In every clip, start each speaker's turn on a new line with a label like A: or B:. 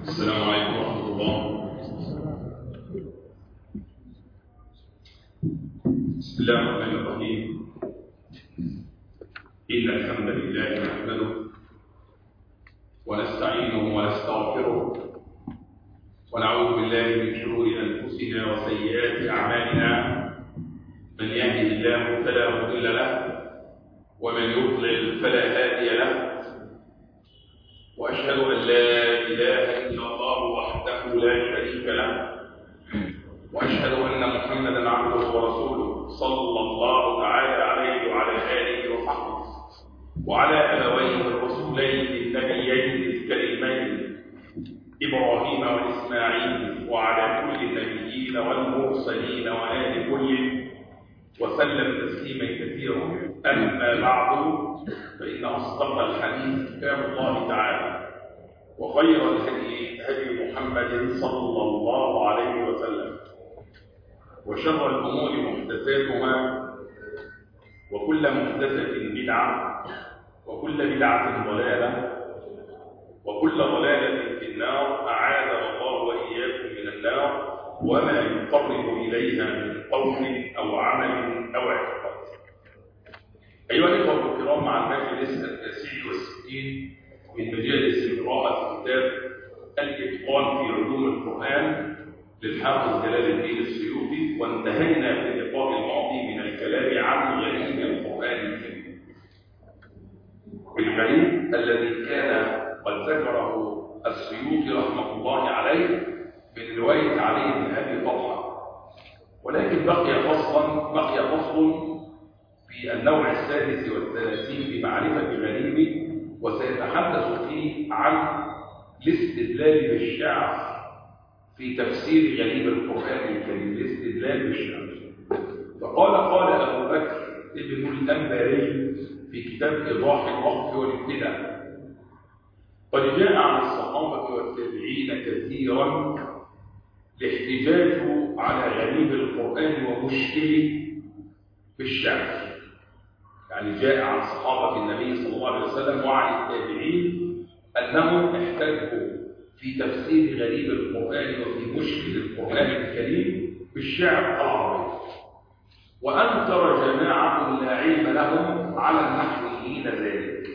A: السلام عليكم ورحمة الله. بسم الله الرحمن الرحيم. إن الحمد لله نحمده ونستعينه ونستغفره ونعوذ بالله من شرور أنفسنا وسيئات أعمالنا. من يهده الله فلا مضل له ومن يضلل فلا هادي له، وأشهد أن لا إله إلا الله وحده لا شريك له، وأشهد أن محمدا عبده ورسوله صلى الله تعالى عليه وعلى آله وصحبه وعلى أبويه الرسولين النبيين الكريمين إبراهيم وإسماعيل وعلى كل النبيين والمرسلين وآل كل وسلم تسليما كثيرا. أما بعد، فإن أصدق الحديث كتاب الله تعالى، وخير الهدي هدي محمد صلى الله عليه وسلم، وشر الأمور محدثاتها، وكل محدثة بدعة، وكل بدعة ضلالة، وكل ضلالة في النار. أعاذنا الله وإياكم من النار وما يقرب إليها من قول أو عمل أو اعتقاد. أيها الإخوة الكرام، مع المجلس 69 من مجالس قراءة كتاب الإتقان في علوم القرآن للحافظ جلال الدين السيوطي، وانتهينا في اللقاء الماضي من الكلام عن غريب القرآن الكريم. الغريب الذي كان قد ذكره السيوطي رحمه الله عليه من رواية علي بن أبي طلحة، ولكن بقي فصل في النوع السادس والثلاثين في معرفة غريبه، وسيتحدث فيه عن الاستدلال بالشعر في تفسير غريب القرآن الكريم. الاستدلال بالشعر. فقال أبو بكر ابن الأنباري في كتاب إيضاح الوقف والابتداء: قد جاء عن الصحابة والتابعين كثيرا الاحتجاج على غريب القرآن ومشكله في الشعر. يعني جاء عن صحابة النبي صلى الله عليه وسلم وعن التابعين أنهم احتجوا في تفسير غريب القرآن وفي مشكل القرآن الكريم بالشعر العربي، وأنكر جماعة لا علم لهم على النحويين ذلك،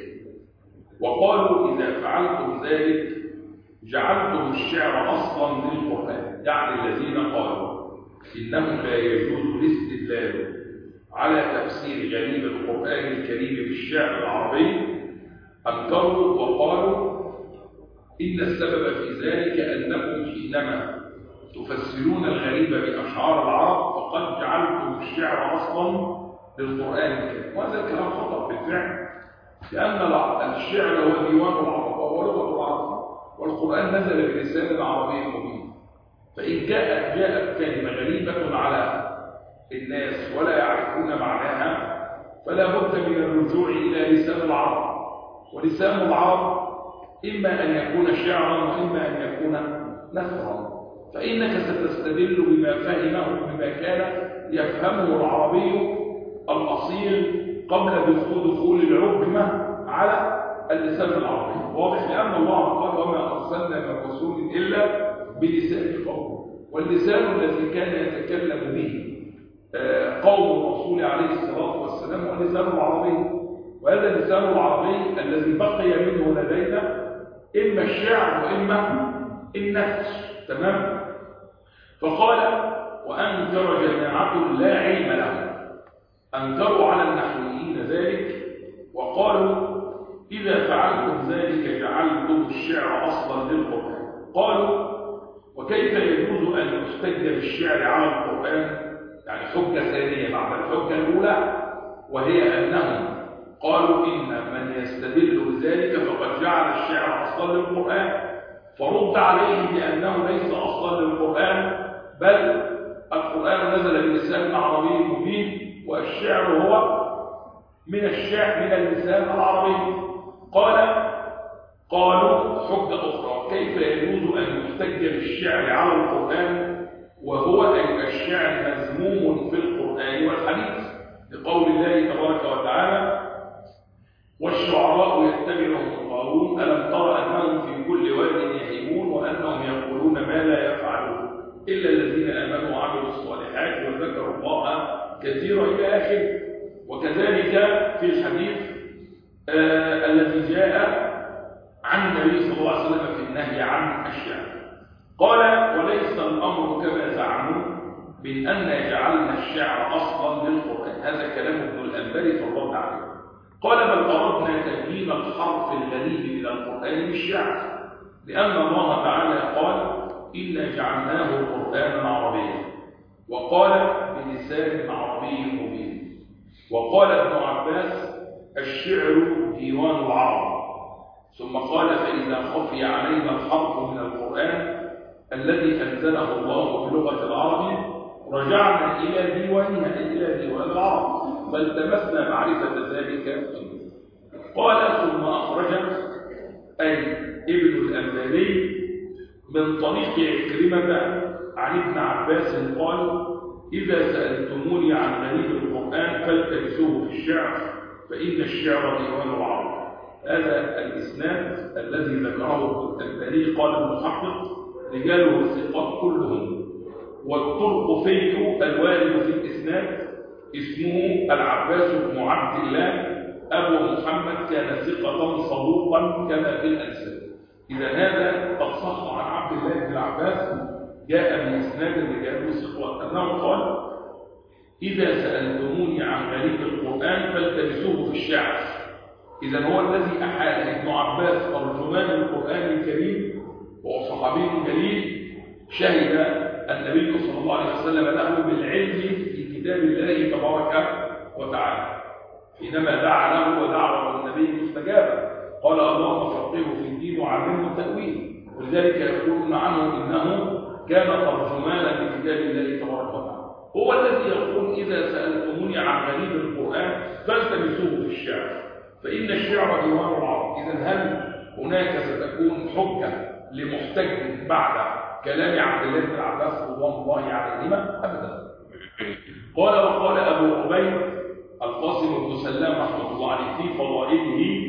A: وقالوا إذا فعلتم ذلك جعلتم الشعر أصلا للقرآن. يعني الذين قالوا إنه لا يجوز الاستدلال على تفسير غريب القرآن الكريم بالشعر العربي أنكروا وقالوا إن السبب في ذلك أنكم حينما تفسرون الغريب بأشعار العرب فقد جعلتم الشعر أصلا للقرآن الكريم. وهذا الكلام خطأ بالفعل، لأن الشعر هو ديوان العرب وهو لغة العرب، والقرآن نزل بلسان العربي المبين. فإن جاءت كلمة غريبة على الناس ولا يعرفون معناها فلا بد من الرجوع إلى لسان العرب، ولسان العرب إما أن يكون شعرا وإما أن يكون نثرا، فإنك ستستدل بما فهمه بما كان يفهمه العربي الأصيل قبل دخول العجمة على اللسان العربي. واضح؟ لأن الله قال وما أرسلنا من رسول إلا بلسان قومه، واللسان الذي كان يتكلم به قوم الرسول عليه الصلاة والسلام هو لسان العربي، وهذا اللسان العربي الذي بقي منه لدينا إما الشعر وإما النثر. تمام؟ فقال وأنكر جماعة لا علم لهم، أنكروا على النحويين ذلك وقالوا إذا فعلتم ذلك جعلتم الشعر أصلا للقرآن. قالوا وكيف يجوز أن يحتج بالشعر على القرآن؟ يعني حجة ثانية بعد الحجة الأولى، وهي أنهم قالوا إن من يستدل بذلك فقد جعل الشعر أصلا للقرآن، فرد عليه بأنه ليس أصلا للقرآن، بل القرآن نزل بلسان عربي مبين، والشعر هو من اللسان العربي. قالوا حجة أخرى: كيف يجوز أن يحتج بالشعر على القرآن وهو أن الشعر مذموم في القرآن والحديث، لقول الله تبارك وتعالى: والشعراء يتبعهم الغاوون ألم تر أنهم في كل واد يهيمون وأنهم إلا الذين آمنوا وعملوا الصالحات وذكروا الله كثيرا إلى آخره. وكذلك في الحديث الذي جاء عن النبي صلى الله عليه وسلم في النهي عن الشعر قال: وليس الأمر كما زعموا من أن جعلنا الشعر أصلا للقرآن. هذا كلام ابن الأنباري في الرد عليه. قال: بل أردنا تبيين الحرف الغريب من القرآن بالشعر، لأن الله تعالى قال: إنا جعلناه قرآنا عربيا، وقال: بلسان عربي مبين. وقال ابن عباس: الشعر ديوان العرب. ثم قال: فإذا خفي علينا الحرف من القرآن الذي أنزله الله بلغة العرب رجعنا إلى ديوانها، إلى ديوان العرب، فالتمسنا معرفة ذلك. قال: ثم أخرج أي ابن الأنباري من طريق عكرمة عن ابن عباس قال: إذا سألتموني عن غريب القرآن فالتمسوه في الشعر، فإن الشعر ديوان العرب. هذا الإسناد الذي ذكره ابن الأنباري قال المحقق: رجاله الثقات كلهم، والطرق فيه الوارد في الإسناد اسمه العباس بن عبد الله أبو محمد، كان ثقة صدوقا كما في الأنساب. إذا هذا قد صح عن عبد الله بن العباس، جاء من إسناد رجاله ثقات أنه قال: إذا سألتموني عن غريب القرآن فالتمسوه في الشعر. إذا هو الذي أحال ابن عباس ترجمان القرآن الكريم وصحابي جليل، شهد النبي صلى الله عليه وسلم له بالعلم في كتاب الله تبارك وتعالى حينما دعا له ودعوة النبي مستجابة. قال: اللهم فقهه في الدين وعلمه التأويل. ولذلك يقولون عنه إنه كان ترجمانا لكتاب الله تبارك وتعالى. هو الذي يقول: إذا سألتموني عن غريب القرآن فالتمسوه في الشعر، فإن الشعر ديوان العرب. إذا هل هناك ستكون حجة لمحتج بعد كلام عبد الله بن عباس رضوان الله عليهما؟ أبدا. قال: وقال أبو عبيد القاسم بن سلام رحمه الله عليه في فضائله: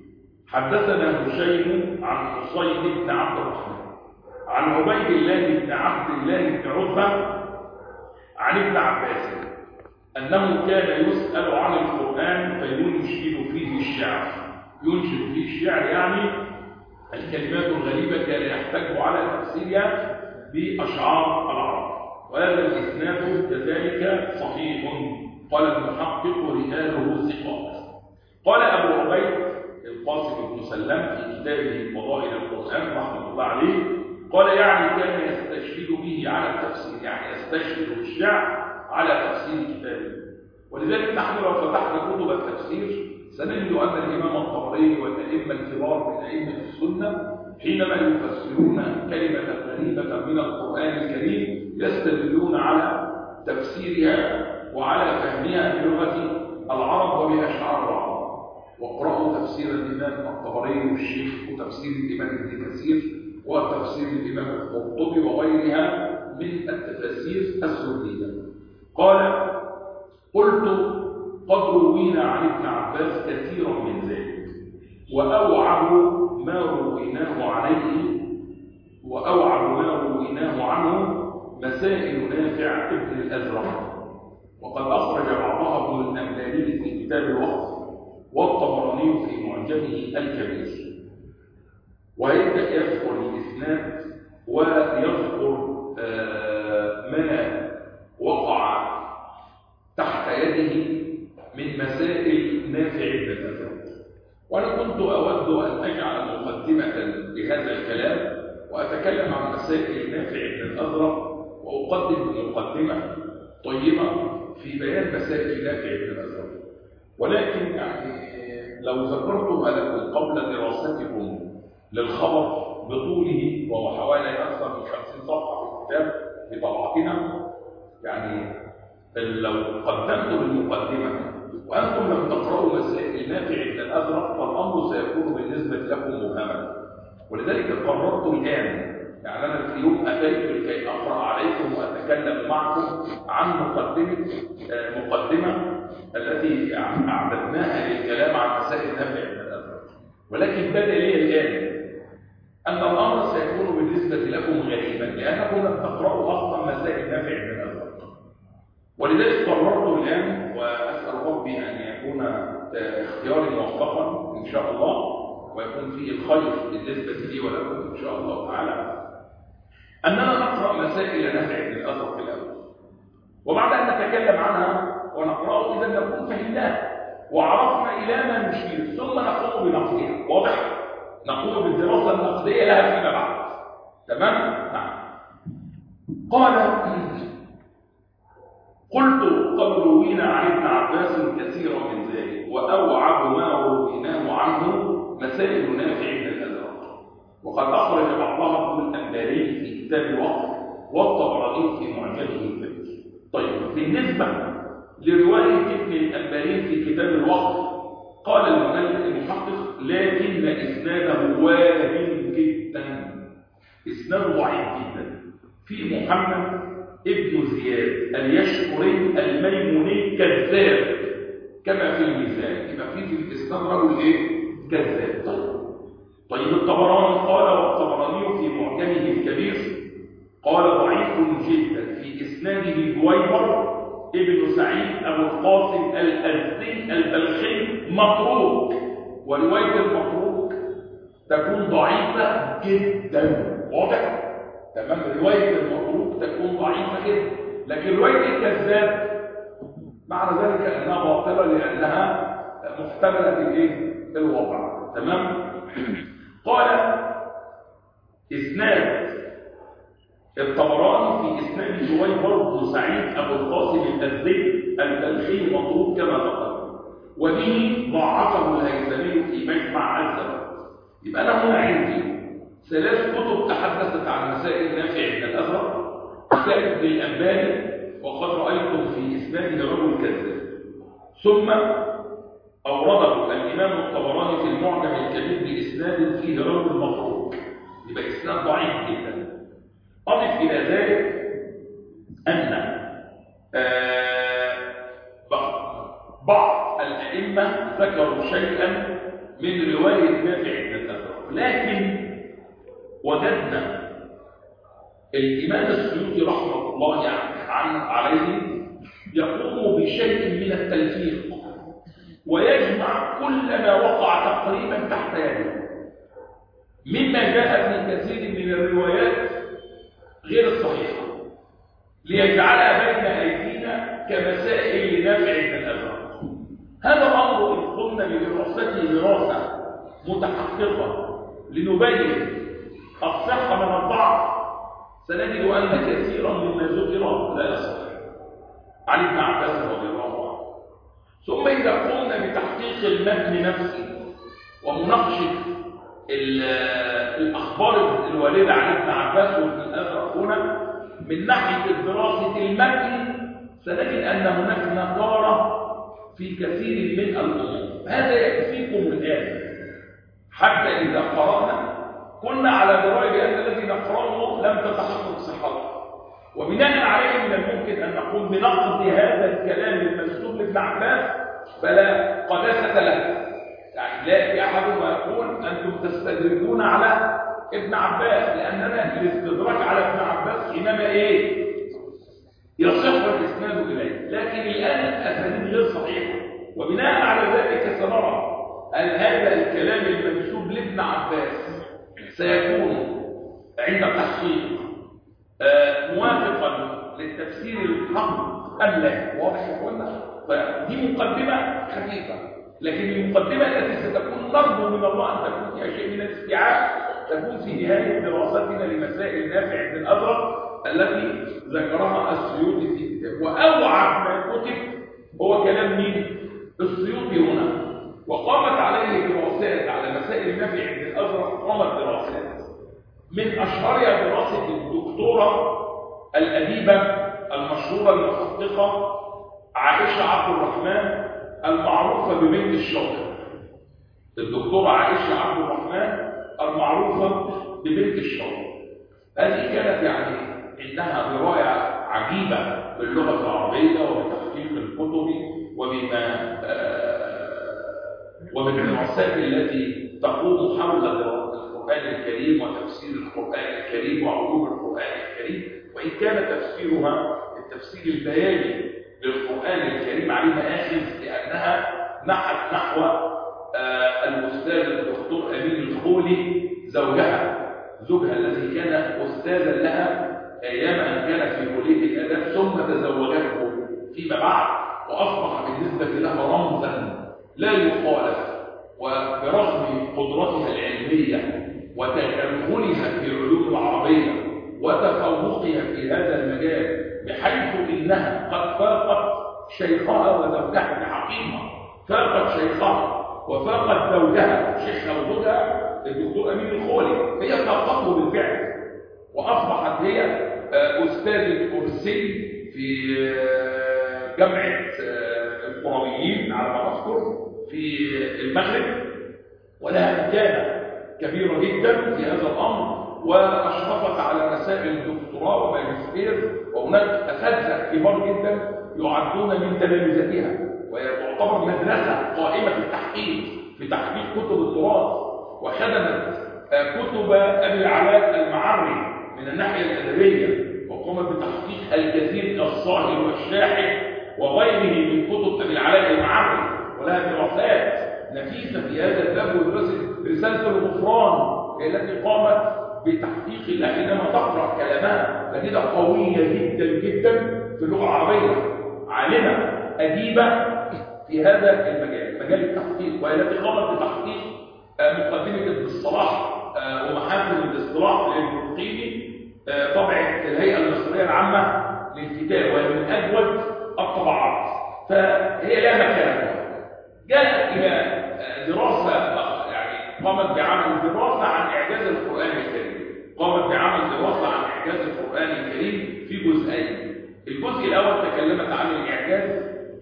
A: حدثنا هشيم عن حصين بن عبد الرحمن عن عبيد الله بن عبد الله بن عتبة عن ابن عباس أنه كان يسأل عن القرآن فينشد فيه الشعر. ينشد فيه الشعر يعني الكلمات الغريبة كان يحتاج على تفسيرها بأشعار العرب. وهذا الإسناد كذلك صحيح. قال المحقق: رجاله ثقات. قال أبو عبيد القاسم بن سلام في كتابه فضائل القرآن رحمه الله عليه، قال: يعني كان يستشهد به على التفسير، يعني يستشهد بالشعر على تفسير كتابه. ولذلك نحن لو فتحنا كتب التفسير سنجد أن الإمام الطبري والأئمة الكبار من أئمة السنة حينما يفسرون كلمة غريبة من القرآن الكريم يستدلون على تفسيرها وعلى فهمها بلغة العرب وبأشعار العرب. واقرأوا تفسير الإمام الطبري والشيخ وتفسير الإمام ابن كثير وتفسير الإمام القرطبي وغيرها من التفاسير السنية. قال: قلت: قد روينا عن ابن عباس كثيرا من ذلك، وأوعب ما رويناه عنه مسائل نافع ابن الأزرق، وقد أخرج بعضها ابن الأنباري في كتاب الوقف والطبراني في معجمه الكبير. ويبدأ يذكر الإسناد ويذكر ما وقع تحت يده من مسائل نافع بن الأزرق. وأنا كنت أود أن أجعل مقدمة لهذا الكلام وأتكلم عن مسائل نافع بن الأزرق، وأقدم بمقدمة طيبة في بيان مسائل نافع بن الأزرق. ولكن يعني لو ذكرتها لكم قبل دراستكم للخبر بطوله، وهو حوالي أكثر من 50 صفحة في الكتاب بطبعتنا، يعني لو قدمت المقدمة وأنتم لم تقرأوا مسائل نافع بن الأزرق فالأمر سيكون بالنسبة لكم مبهما. ولذلك قررت الآن، يعني أنا في يوم أتيت لكي أقرأ عليكم وأتكلم معكم عن مقدمة التي أعددناها للكلام عن مسائل نافع بن الأزرق. ولكن بدا لي الآن أن الأمر سيكون بالنسبة لكم غريبا لأنكم لم تقرأوا أصلا مسائل نافع بن الأزرق. ولذلك قررت الآن وأسأل ربي أن يكون اختياري موفقا إن شاء الله ويكون فيه الخير بالنسبة لي ولكم إن شاء الله تعالى أننا نقرأ مسائل نافع بن الأزرق الأول، وبعد أن نتكلم عنها ونقرأه إذا نكون فهمناه وعرفنا إلى ما نشير، ثم نقوم بنقدها. واضح؟ نقوم بالدراسة النقدية لها فيما بعد. تمام؟ نعم. قال: قلت قد روينا عن ابن عباس كثيرا من ذلك، وأوعب ما رويناه عنه مسائل نافع بن الأزرق، وقد أخرج بعضها ابن الأنباري في كتاب الوقف والطبراني في معجمه الكبير. طيب، بالنسبة لرواية ابن الأنباري في كتاب الوقف قال المحقق: لكن إسناده واهن جدا، إسناده ضعيف جدا، في محمد ابن زياد اليشكري الميموني كذاب كما في الميزان، يبقى في الإسناد رجل إيه؟ كذاب. طيب الطبراني قال: والطبراني في معجمه الكبير قال: ضعيف جدا، في إسناده جويبر ابن سعيد أبو القاسم الأزدي البلخي متروك، ورواية المتروك تكون ضعيفة جدا. واضح؟ تمام. رواية المتروك تكون ضعيفة جدا، لكن رواية الكذاب معنى ذلك أنها باطلة لأنها محتملة الإيه؟ الوضع. تمام. قال: إسناد الطبراني في إسناد جويبر بن سعيد أبو القاسم الأزدي البلخي متروك كما تقدم، وبه ضعفه الهيثمي في مجمع الزبد. يبقى أنا هنا عندي 3 كتب تحدثت عن مسائل نافع بن الأزرق، كتاب ابن الأنباري وقد رأيتم في إسناده رجل كذاب، ثم أورده الإمام الطبراني في المعجم الكبير بإسناد فيه رجل متروك، يبقى إسناد ضعيف جدا. أضف إلى ذلك أن بعض الأئمة ذكروا شيئا من رواية نافع بن الأزرق، لكن وجدنا الإمام السيوطي رحمه الله عليه يقوم بشيء من التلفيق ويجمع كل ما وقع تقريبا تحت يده مما جاء في كثير من الروايات غير الصحيحة ليجعلها بين أيدينا كمسائل لنافع بن الأزرق. هذا الأمر إن قمنا بدراسته دراسة متحققة لنبين الصحة من الضعف سنجد أن كثيرا مما ذكر لا يصح عن ابن عباس رضي الله عنه. ثم إذا قمنا بتحقيق المتن نفسه ومناقشة الأخبار الواردة عن ابن عباس وابن الأزرق هنا من ناحية دراسة المتن سنجد أن هناك نقارة في كثير من الأمور. هذا يكفيكم الآن حتى إذا قرأنا كنا على دراية بأن الذي نقرأه لم تتحقق صحته، وبناء عليه من الممكن أن نقوم بنقد هذا الكلام المنسوب لابن عباس فلا قداسة له. يعني لا في أحدهم يقول أنتم تستدركون على ابن عباس، لأننا الاستدراك على ابن عباس حينما إيه؟ يصح الإسناد إليه، لكن الآن الأسانيد غير صحيحة، وبناء على ذلك سنرى هل هذا الكلام المنسوب لابن عباس سيكون عند التحقيق موافقا للتفسير الحق أم لا. واضح يا اخوانا؟ فدي مقدمة خفيفة، لكن المقدمة التي ستكون نرجو من الله أن تكون فيها شيء من الاستيعاب تكون في نهاية دراستنا لمسائل نافع بن الأزرق التي ذكرها السيوطي في كتابه. وأوعب ما كتب هو كلام مين؟ السيوطي هنا، وقامت عليه دراسات على مسائل نافع بن الأزرق. قامت دراسات من أشهرها دراسة الدكتورة الأديبة المشهورة المحققة عائشة عبد الرحمن المعروفة ببنت الشاطر. الدكتورة عائشة عبد الرحمن المعروفة ببنت الشاطر هذه كانت يعني إنها دراية عجيبة باللغة العربية وبتحقيق الكتب وبالدراسات التي تقوم حول القرآن الكريم وتفسير القرآن الكريم تفسيرها التفسير البياني للقرآن الكريم عليه مآخذ، لأنها نحت نحو الأستاذ الدكتور أمين الخولي زوجها الذي كان أستاذا لها أيام أن كانت في كلية الآداب، ثم تزوجته فيما بعد، وأصبح بالنسبة لها رمزا لا يخالف. وبرغم قدرتها العلمية وتكاملها في العلوم العربية وتفوقها في هذا المجال، بحيث إنها قد فاقت شيخها وزوجها بحقيقة، فاقت شيخها وفاقت زوجها، شيخها وزوجها الدكتور أمين الخولي، هي فاقته بالفعل، وأصبحت هي أستاذة كرسي في جامعة القرويين على ما أذكر في المغرب، ولها مكانة كبيرة جدا في هذا الأمر، وأشرفت على مسائل الدكتوراه وماجستير، وهناك أساتذة كبار جدا يعدون من تلامذتها، وتعتبر مدرسة قائمة التحقيق في تحقيق كتب التراث، وخدمت كتب أبي العلاء المعري من الناحية الأدبية، وقامت بتحقيق الكثير من الصاهر والشاحن وغيره من كتب أبي العلاء المعري، ولها دراسات نفيسة في هذا الباب، ودراسة رسالة الغفران التي قامت بتحقيق الله حينما تقرأ كلامها تجدها قوية جدا جدا في اللغة العربية، عالمة أديبة في هذا المجال، مجال التحقيق، وهي التي قامت بتحقيق مقدمة ابن الصلاح ومحاسن الاصطلاح للبرقيني، طبعة الهيئة المصرية العامة للكتاب، وهي من أجود الطبعات، فهي لا مكان. جاءت إلى دراسة، يعني قامت بعمل دراسة عن إعجاز القرآن الكريم، قامت بعمل دراسة عن إعجاز القرآن الكريم في جزئين. الجزء الأول تكلمت عن الإعجاز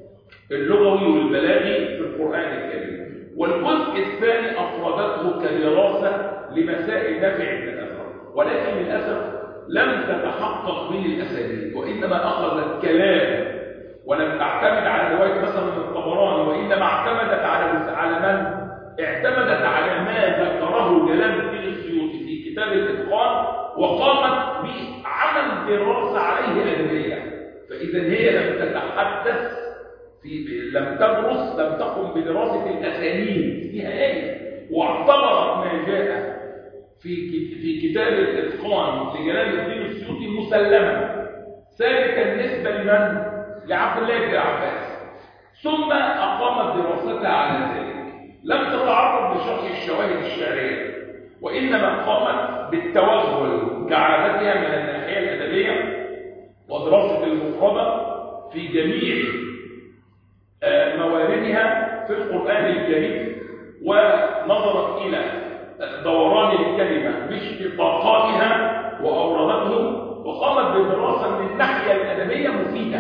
A: اللغوي والبلاغي في القرآن الكريم، والجزء الثاني أفردته كدراسة لمسائل نافع بن الأزرق، ولكن للأسف لم تتحقق من الأساليب، وإنما أخذت كلام ولم تعتمد على رواية مثلا من الطبراني، وإنما اعتمدت على من؟ اعتمدت على ما ذكره جلال الدين السيوطي في كتاب الإتقان، وقامت بعمل دراسة عليه أدبية. فإذا هي لم تتحدث لم تدرس، لم تقم بدراسة الأسانيد نهائيا، واعتبرت ما جاء في كتاب الإتقان لجلال الدين السيوطي مسلما ثابتا نسبة لمن؟ لعبد الله بن عباس، ثم أقامت دراستها على ذلك، لم تتعرض لشرح الشواهد الشعرية، وإنما قامت بالتوغل كعادتها من الناحية الأدبية ودراسة المفردة في جميع مواردها في القرآن الكريم، ونظرت إلى دوران الكلمة باشتقاقاتها وأوردته، وقامت بدراسة من الناحية الأدبية مفيدة،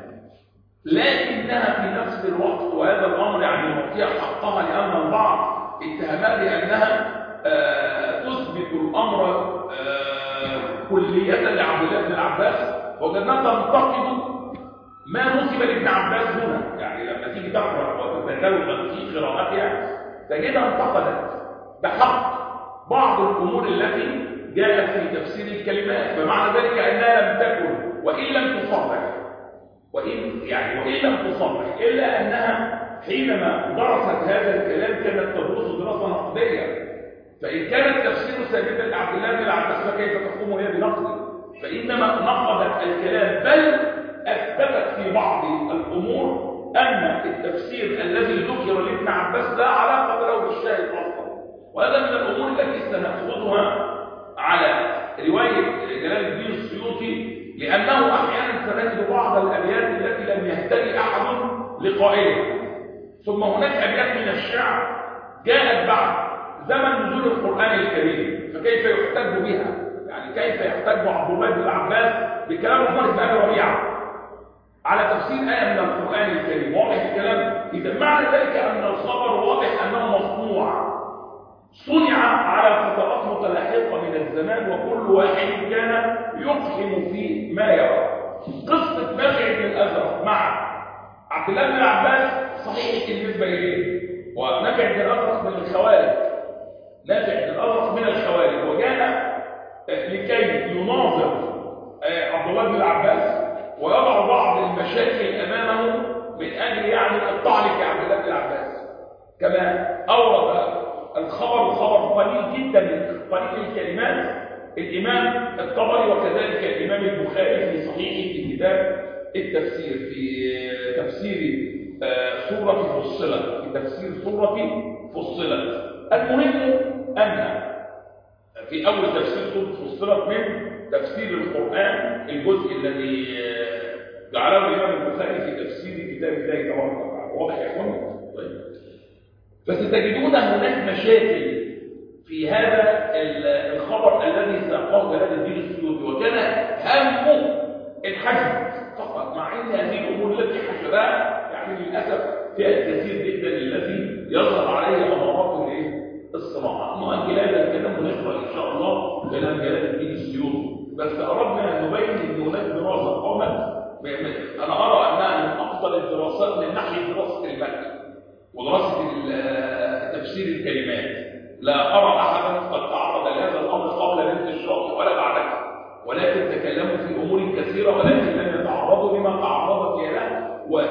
A: لكنها في نفس الوقت، وهذا الأمر يعني يعطيها حقها، لأن البعض اتهمها بأنها تثبت الأمر كلية لعبد الله بن عباس، وجدناها تنتقد ما نسب لابن عباس هنا. يعني لما تيجي تقرأ وتتكلم في قراءتها تجدها انتقدت بحق بعض الأمور التي جاءت في تفسير الكلمات، فمعنى ذلك أنها لم تكن وإن لم تصرح وإن لم تصرح إلا أنها حينما درست هذا الكلام كانت تدرس دراسة نقدية، فإن كان التفسير ثابتا لعبد الله بن عباس فكيف تقوم هي بنقده؟ فإنما نقدت الكلام، بل أثبتت في بعض الأمور أن التفسير الذي ذكر لابن عباس لا علاقة له بالشاهد أصلا، وهذا من الأمور التي سنأخذها على رواية جلال الدين السيوطي، لأنه أحيانا سنجد بعض الأبيات التي لم يهتدي أحد لقائلها. ثم هناك أبيات من الشعر جاءت بعد زمن نزول القرآن الكريم، فكيف يحتج بها؟ يعني كيف يحتج عبد الله بن عباس بكلام عمر بن أبي ربيعة على تفسير آية من القرآن الكريم؟ واضح الكلام؟ إذا معنى ذلك أن الخبر واضح أنه مصنوع، صنع على فترات متلاحقة من الزمان، وكل واحد كان يقحم في ما يرى. قصة نافع بن الأزرق مع عبد الله بن عباس صحيح بالنسبة إليه، ونافع بن الأزرق من الخوارج، نافع بن الأزرق من الخوارج، وجاء لكي يناظر عبد الله بن العباس ويضع بعض المشاكل امامه من اجل يعني الطعن في عبد الله بن العباس. كما اورد الخبر قليل جدا من قليل الكلمات الامام الطبري وكذلك الامام البخاري في صحيحه في كتاب التفسير في تفسير سوره فصلت، في تفسير سوره فصلت. المهم ان في اول تفسير سوره فصلت من تفسير القرآن الجزء الذي جعله الإمام البخاري في تفسير كتاب الله تبارك وتعالى. واضح يا اخوان؟ طيب. فستجدون هناك مشاكل في هذا الخبر الذي ساقه جلال الدين السيوطي، وكان همه الحشد فقط، مع ان هذه الامور التي حشدها يعني للاسف فيها الكثير جدا الذي يظهر عليه امارات الصراع. نؤجل هذا الكلام ونقرا ان شاء الله كلام جلال الدين السيوطي، بس اردنا ان نبين ان هناك دراسه قامت. انا ارى انها من افضل الدراسات من ناحيه دراسه المتن ودراسه تفسير الكلمات. لا ارى احدا قد تعرض لهذا الامر قبل بنت الشاطئ ولا بعدها، ولكن تكلموا في امور كثيره ولكن لم يتعرضوا لما تعرضت له،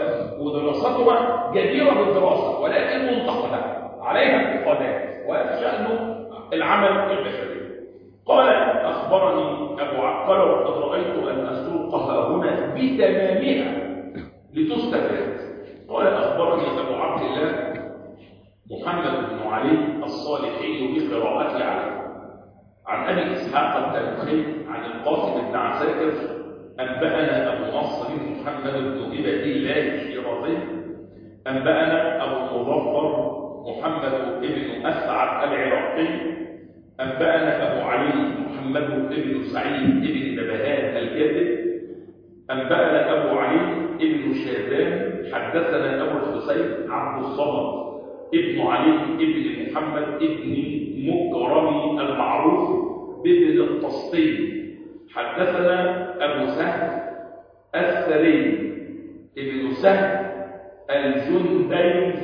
A: ودراستها جديره بالدراسه ولكن منتقده عليها انتقادات، وهذا شأن العمل البشري. قال أخبرني أبو قال وقد رأيت أن أسوقها هنا بتمامها لتستفاد. قال أخبرني أبو عبد الله محمد بن علي الصالحي بقراءته عليه عن أبي إسحاق التاريخي عن القاسم بن عساكر أنبأنا أبو نصر محمد بن هبة الله الشيرازي أنبأنا أبو المظفر محمد بن أسعد العراقي أنبأنا أبو علي محمد بن سعيد بن نبهان الكاتب أنبأنا أبو علي بن شاذان حدثنا أبو الحسين عبد الصمد ابن علي بن محمد بن مكرم المعروف بابن الطسطي حدثنا أبو سهل السري ابن سهل الجندي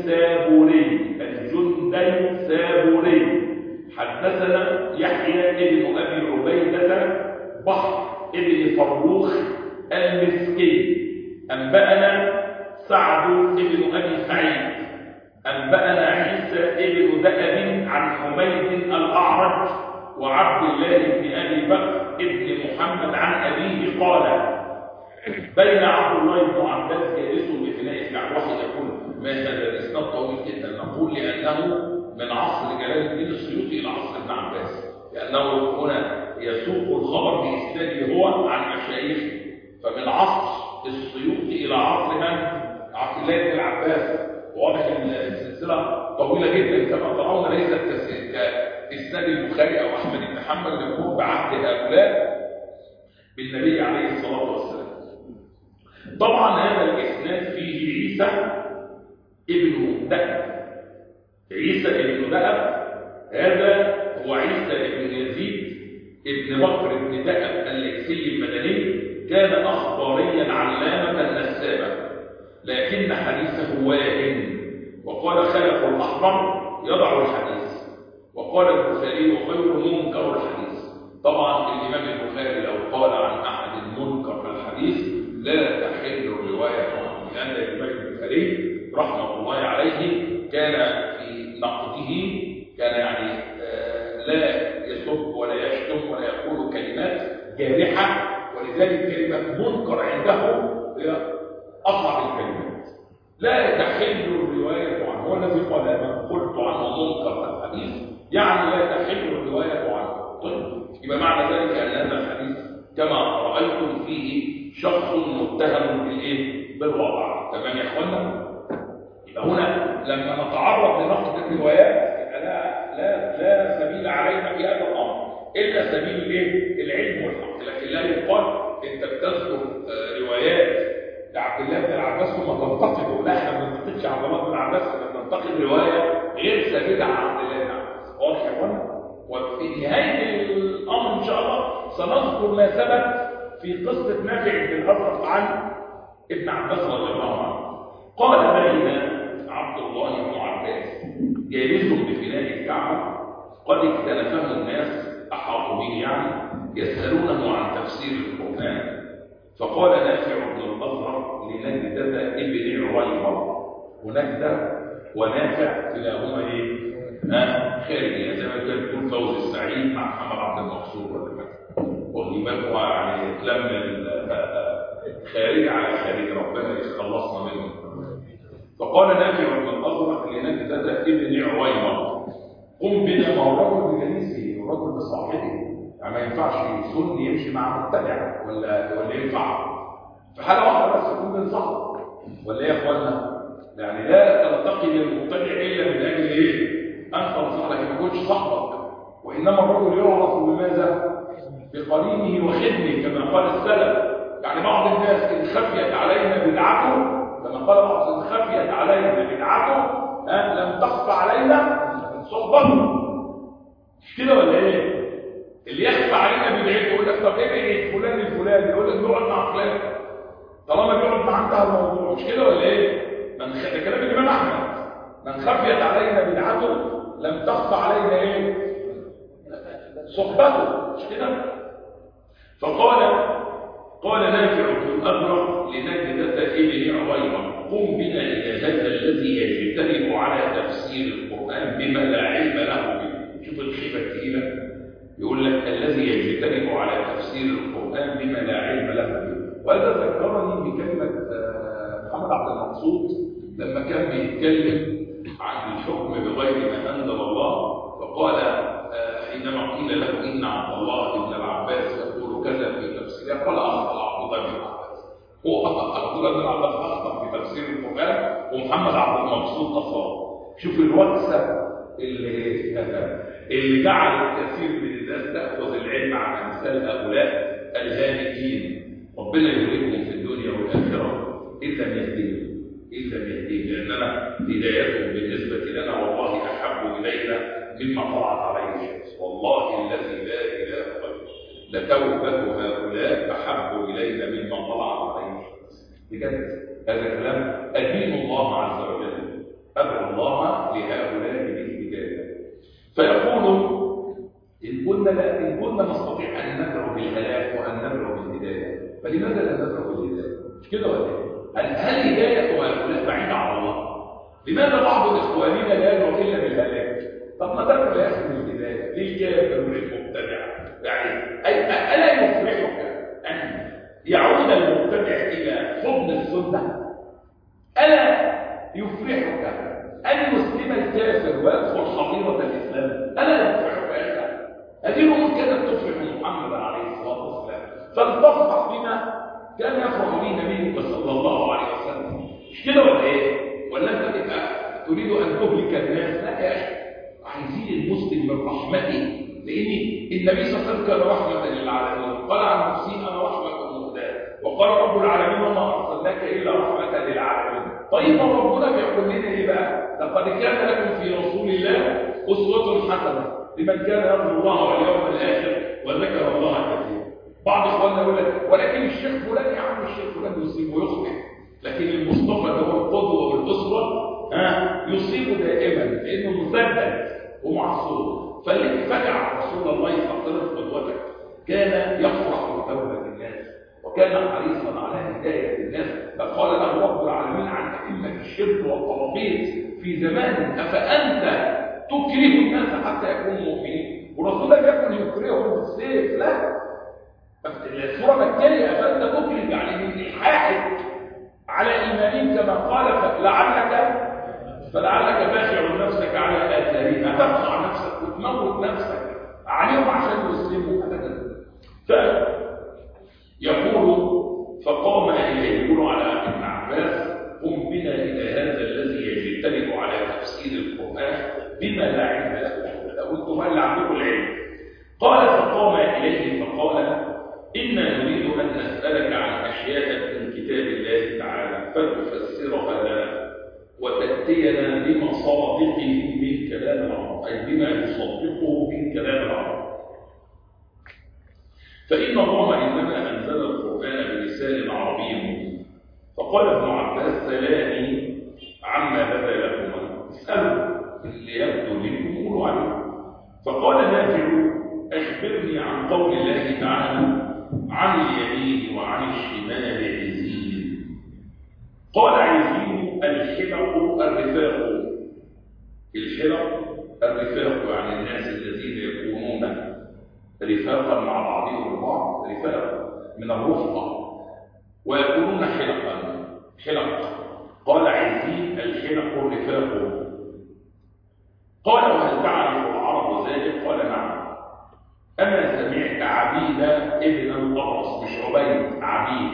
A: سابوري حدثنا يحيى بن ابي عبيده بحر بن فروخ المسكي انبانا سعد بن ابي سعيد انبانا عيسى بن دأب عن حميد الاعرج وعبد الله بن ابي بكر بن محمد عن ابيه قال بين عبد الله بن عباس جالس بفناء الكعبة يقول ما هذا الاسناد طويل جدا، نقول لانه من عصر جلال الدين السيوطي الى عصر ابن عباس، لانه هنا يسوق الخبر باسناده هو عن مشايخه، فمن عصر السيوطي الى عصر من؟ عبد الله بن العباس. واضح ان السلسله طويله جدا كما ترون، ليست كاسناد البخاري او احمد بن حنبل يقول بعهد هؤلاء بالنبي عليه الصلاه والسلام. طبعا هذا الاسناد فيه عيسى ابن دأب. عيسى ابن دأب هذا هو عيسى ابن يزيد ابن بكر ابن دأب الليثي المدني، كان اخباريا علامه نسابا لكن حديثه واهن. وقال خلف الاحمر يضع الحديث، وقال البخاري وغيره منكر الحديث. طبعا الامام البخاري لو قال عن احد منكر الحديث لا تحل الروايه عنه، لان الامام البخاري رحمه الله عليه كان في نقده كان يعني لا يسب ولا يشتم ولا يقول كلمات جارحه، ولذلك كلمه منكر عنده هي اصعب الكلمات. لا تحل الروايه عنه، هو الذي قال ما قلت عنه منكر الحديث يعني لا تحل الروايه عنه. طيب يبقى معنى ذلك ان هذا الحديث كما رايتم فيه شخص متهم بالوضع. تمام يا اخوانا؟ يبقى هنا لما نتعرض لنقد الروايات لا سبيل علينا في هذا الامر الا سبيل العلم والحق، لكن لا يقال انت بتذكر روايات لعبد الله بن العباس ثم تنتقده. لا، احنا ما بننتقدش عبد الله بن العباس، احنا بننتقد روايه غير سبيله عن عبد الله بن العباس. واضح يا اخوانا؟ وفي نهايه الامر ان شاء الله سنذكر ما ثبت في قصه نافع بن الازرق عن ابن عباس رضي الله عنه. قال بين عبد الله بن عباس جالس بفناء الكعبه قد اكتنفه الناس احاطوا به يعني يسالونه عن تفسير القران فقال نافع بن الأزرق لنجدة ابن عويمر، ونجدة ونافع كلاهما ايه؟ خارجي، زي ما كان بيقول فوزي السعيد مع محمد عبد المقصود ولا كده، واخدين بالكم يعني اتلم خارج على خارج، ربنا يخلصنا منهم. فقال نافع بن الأزرق لنجدة ابن عويمر قم بنا، ما هو الرجل بجليسه، الرجل بصاحبه، يعني ما ينفعش سني يمشي مع مبتدع ولا ينفع في حاله واحده بس يكون بينصحه، ولا ايه يا اخوانا؟ يعني لا تلتقي بالمبتدع الا من اجل ايه؟ ان تنصح، لكن ما يكونش صاحبك، وانما الرجل يعرف بماذا؟ بقرينه وخدمه كما قال السلف. يعني بعض الناس ان خفيت علينا بدعته، كما قال بعض، ان خفيت علينا بدعته لم تخفى علينا صحبته، مش كده ولا ايه؟ اللي يخفى علينا بدعته يقول لك طب ايه فلان الفلاني، يقول لك بيقعد مع فلان، طالما بيقعد معاه انتهى الموضوع، مش كده ولا ايه؟ ده كلام الامام احمد، من خفيت علينا بدعته لم تخفى علينا ايه؟ صحبته، مش كده؟ قال نافع بن الأزرق لنجدة ابن عويمر قم بنا إلى هذا الذي يجترئ على تفسير القرآن بما لا علم له به. شوف الخيبة الثقيلة، يقول لك الذي يجترئ على تفسير القرآن بما لا علم له به. وهذا ذكرني بكلمة محمد عبد المقصود لما كان بيتكلم عن الحكم بغير ما أنزل الله، فقال حينما قيل له إن عبد الله بن العباس يقول كذا في تفسيره، قال أخطأ عبد الله بن العباس، هو عبد الله بن العباس أخطأ في تفسير القرآن ومحمد عبد المقصود أصاب. شوف الوكسة اللي جعل كثير من الناس تأخذ العلم عن أمثال هؤلاء الهالكين، ربنا يهلكهم في الدنيا والآخرة إن لم يهديهم، لأننا هدايتهم بالنسبة لنا والله أحب إلينا مما طلعت عليه الشمس، والله الذي لا إله غيره لتوبة هؤلاء أحب إلينا مما طلعت عليه الشمس. بجد هذا كلام أدين الله عز وجل، أدعو الله لهؤلاء بالهداية. فيقول إن كنا نستطيع أن ندعو بالهلاك وأن ندعو بالهداية، فلماذا لا ندعو بالهداية؟ مش كده ولا إيه؟ هل هداية هؤلاء بعيدة عن الله؟ لماذا بعض إخواننا لا يدعو إلا بالهلاك؟ طب ما تدعو يا أخي بالهداية للكافر وللمبتدع، يعني ألا يفرحك أن يعود المبتدع إلى حضن السنة؟ ألا يفرحك أن يسلم الكافر ويدخل حظيرة الإسلام؟ ألا يفرحك يا أخي؟ هذه الأمور كانت تفرح محمد عليه الصلاة والسلام، فلتفرح بما كان يفرح به نبيك صلى الله عليه وسلم، مش كده ولا إيه؟ ولا أنت تريد أن تهلك الناس؟ لا يا أخي، عايزين المسلم من رحمته، لأن النبي صلى الله عليه وسلم كان رحمة للعالمين، قال عن نفسه أنا رحمة مهداة، وقال رب العالمين وما أرسلناك إلا رحمة للعالمين. طيب ربنا بيقول لنا إيه بقى؟ لقد كان لكم في رسول الله أسوة حسنة لمن كان يرجو الله واليوم الآخر وذكر الله كثيرا. بعض إخواننا يقول لك ولكن الشيخ فلان، يا عم الشيخ فلان يصيب ويخطئ، لكن المصطفى ده هو القدوة والأسوة يصيب دائما لأنه مسدد ومعصوم. فالذي فجع رسول الله صلى الله عليه وسلم قدوتك كان يفرح بتوبة الناس وكان حريصا على هداية الناس، فقال له رب العالمين عن أئمة الشرك والطواغيت في زمان أفأنت تكره الناس حتى يكونوا مؤمنين؟ ورسول الله يكن يكرههم بالسيف؟ لا، السورة مكية، أفأنت تكره يعني من إلحاحك على إيمانين كما قال فلعلك باخع نفسك على آثارهم، هتقطع نفسك وتموت نفسك عليهم عشان يسلموا أبدا. يقول فقام إليه، يقول على ابن عباس قم بنا إلى هذا الذي يجترئ على تفسير القرآن بما لا علم له، لو أنتم اللي عندكم العلم. قال فقام إليه فقال إنا نريد أن نسألك عن أشياء من كتاب الله تعالى فتفسرها لنا وتأتينا بما صادقه من كلام العرب، أي بما يصدقه من كلام العرب. فإن الله إنما أنزل القرآن بلسان عربي مبين. فقال ابن عباس سلامي عما بدا لكما، اسألوا اللي يبدو لكم قولوا عنه. فقال نافع أخبرني عن قول الله تعالى عن اليمين وعن الشمال عزين. قال عزين الحلق الرفاق. الحلق الرفاق يعني الناس الذين يكونون رفاقا مع بعضهم البعض، رفاق من الرفقة، ويكونون حلقا. حلق. قال عزين الحلق الرفاق. قال وهل تعرف العرب ذلك؟ قال نعم. أما سمعت عبيد ابن الأبرص، مش عبيد،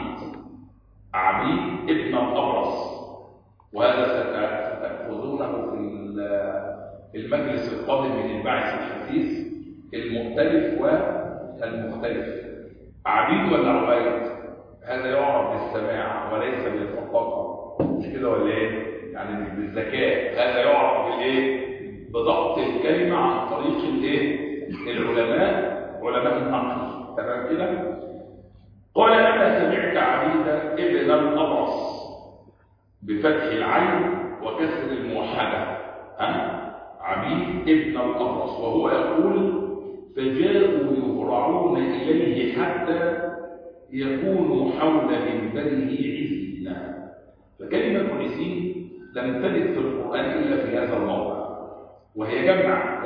A: عبيد ابن الأبرص، وهذا ستأخذونه في المجلس القادم من البعث الحديث، المختلف والمختلف. عبيد ولا عبيد؟ هذا يعرف بالسماع وليس بالثقافة، مش كده ولا ايه؟ يعني مش بالذكاء، هذا يعرف بالايه؟ بضبط الكلمة عن طريق الايه؟ العلماء، علماء النقل. تمام كده؟ قال أما سمعت عبيد ابن الأبرص بفتح العين وكسر الموحدة، عبيد ابن الأبرص، وهو يقول فجاءوا يهرعون إليه حتى يكونوا حول منبره عزينا. فكلمة عزين لم ترد في القرآن إلا في هذا الموضع، وهي جمع،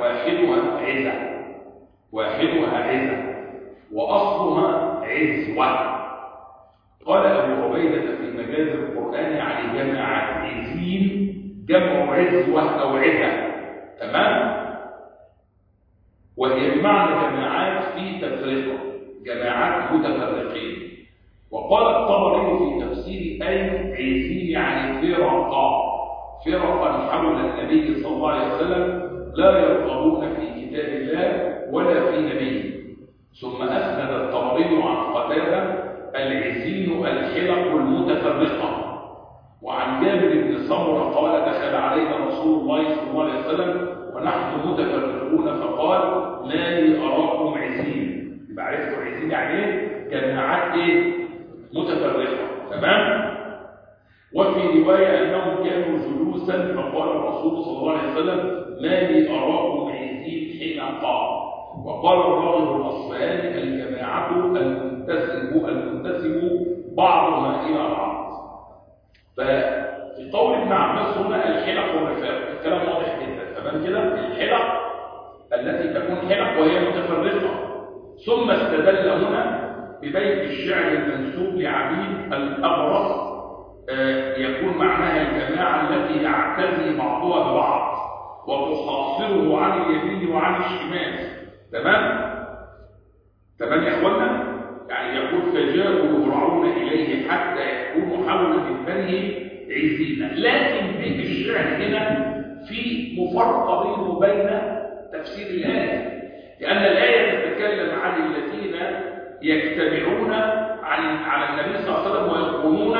A: واحدها عزة وأصلها عزوة. قال أبو عبيدة في مجاز القرآن عن جماعة عزين جمع عزوة أو عزة، تمام؟ وهي بمعنى جماعات في تفرقة، جماعات متفرقين. وقال الطبري في تفسير أي عزين يعني فرقا حول النبي صلى الله عليه وسلم لا يرغبون في كتاب الله ولا في نبيه. ثم أسند الطبري عن قتادة العزين الحلق المتفرقة. وعن جابر بن سمرة قال دخل علينا رسول الله صلى الله عليه وسلم ونحن متفرقون فقال ما لي أراكم عزين. يبقى عرفتوا عزين يعني ايه؟ جماعات ايه؟ متفرقة، تمام؟ وفي رواية أنهم كانوا جلوسا فقال الرسول صلى الله عليه وسلم ما لي أراكم عزين حلقا. وقال الراغب الأصفهاني الجماعة المنتسب بعضها إلى بعض. ففي قول ابن عباس هنا الحلق والرفاق، الكلام واضح جدا، تمام كده؟ الحلق التي تكون حلق وهي متفرقة. ثم استدل هنا ببيت الشعر المنسوب لعبيد الأبرص يكون معناها الجماعة التي يعتزي بعضها ببعض وتحاصره عن اليمين وعن الشمال، تمام؟ تمام يا اخوانا؟ يعني يقول فجاءوا يهرعون اليه حتى يكونوا حول منبره عزينا. لكن بيت الشعر هنا في مفارقه بينه وبين تفسير الايه، لان الايه تتكلم عن الذين يجتمعون على النبي صلى الله عليه وسلم ويكونون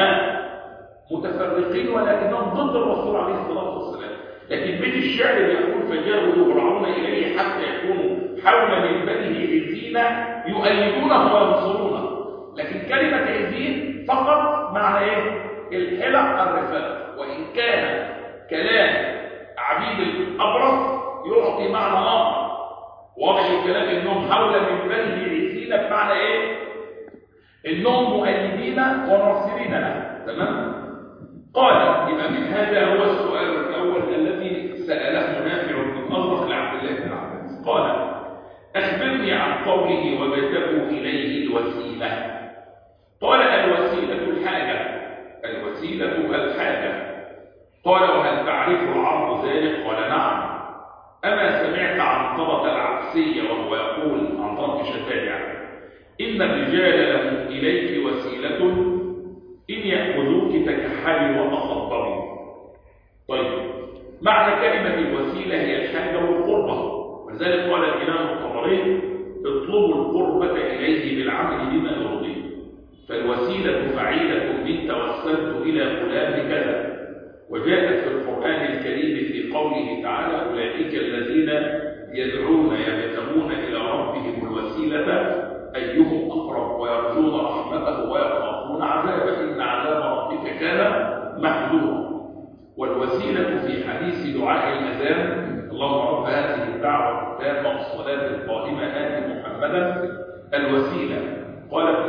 A: متفرقين ولكنهم ضد الرسول عليه الصلاه والسلام. لكن بيت الشعر يقول فجاءوا يهرعون اليه حتى يكونوا حول منبره عزينا يؤيدونه وينصرونه. لكن كلمه عزين فقط معنى ايه؟ الحلق الرفاق. وان كان كلام عبيد الابرص يعطي معنى اخر، واضح الكلام انهم حول منبره عزينا بمعنى ايه؟ انهم مؤيدين وناصرين له، تمام؟ قال يبقى من هذا هو السؤال الاول الذي ساله نافع بن اصبغ لعبد الله بن عباس. قال اخبرني عن قوله وبتغوا اليه الوسيله. قال الوسيله الحاجه، الوسيله الحاجه. قال وهل تعرف العرب ذلك؟ قال نعم. اما سمعت عن طبقه العبسيه وهو يقول عن طبق شتان يعني ان الرجال لهم اليك وسيله إن يأخذوك تكحلي وتخطري. طيب معنى كلمة الوسيلة هي الحاجة والقربة، ولذلك قال الإمام الطبري اطلبوا القربة إليه بالعمل بما يرضيه. فالوسيلة فعيلة من توسلت إلى فلان كذا. وجاءت في القرآن الكريم في قوله تعالى أولئك الذين يدعون يبتغون إلى ربهم الوسيلة أيهم أقرب ويرجون رحمته ويخافون عذابه إن عذاب ربك كان محذورا. والوسيلة في حديث دعاء الأذان اللهم رب هذه الدعوة التامة والصلاة القائمة آت محمدا الوسيلة. قال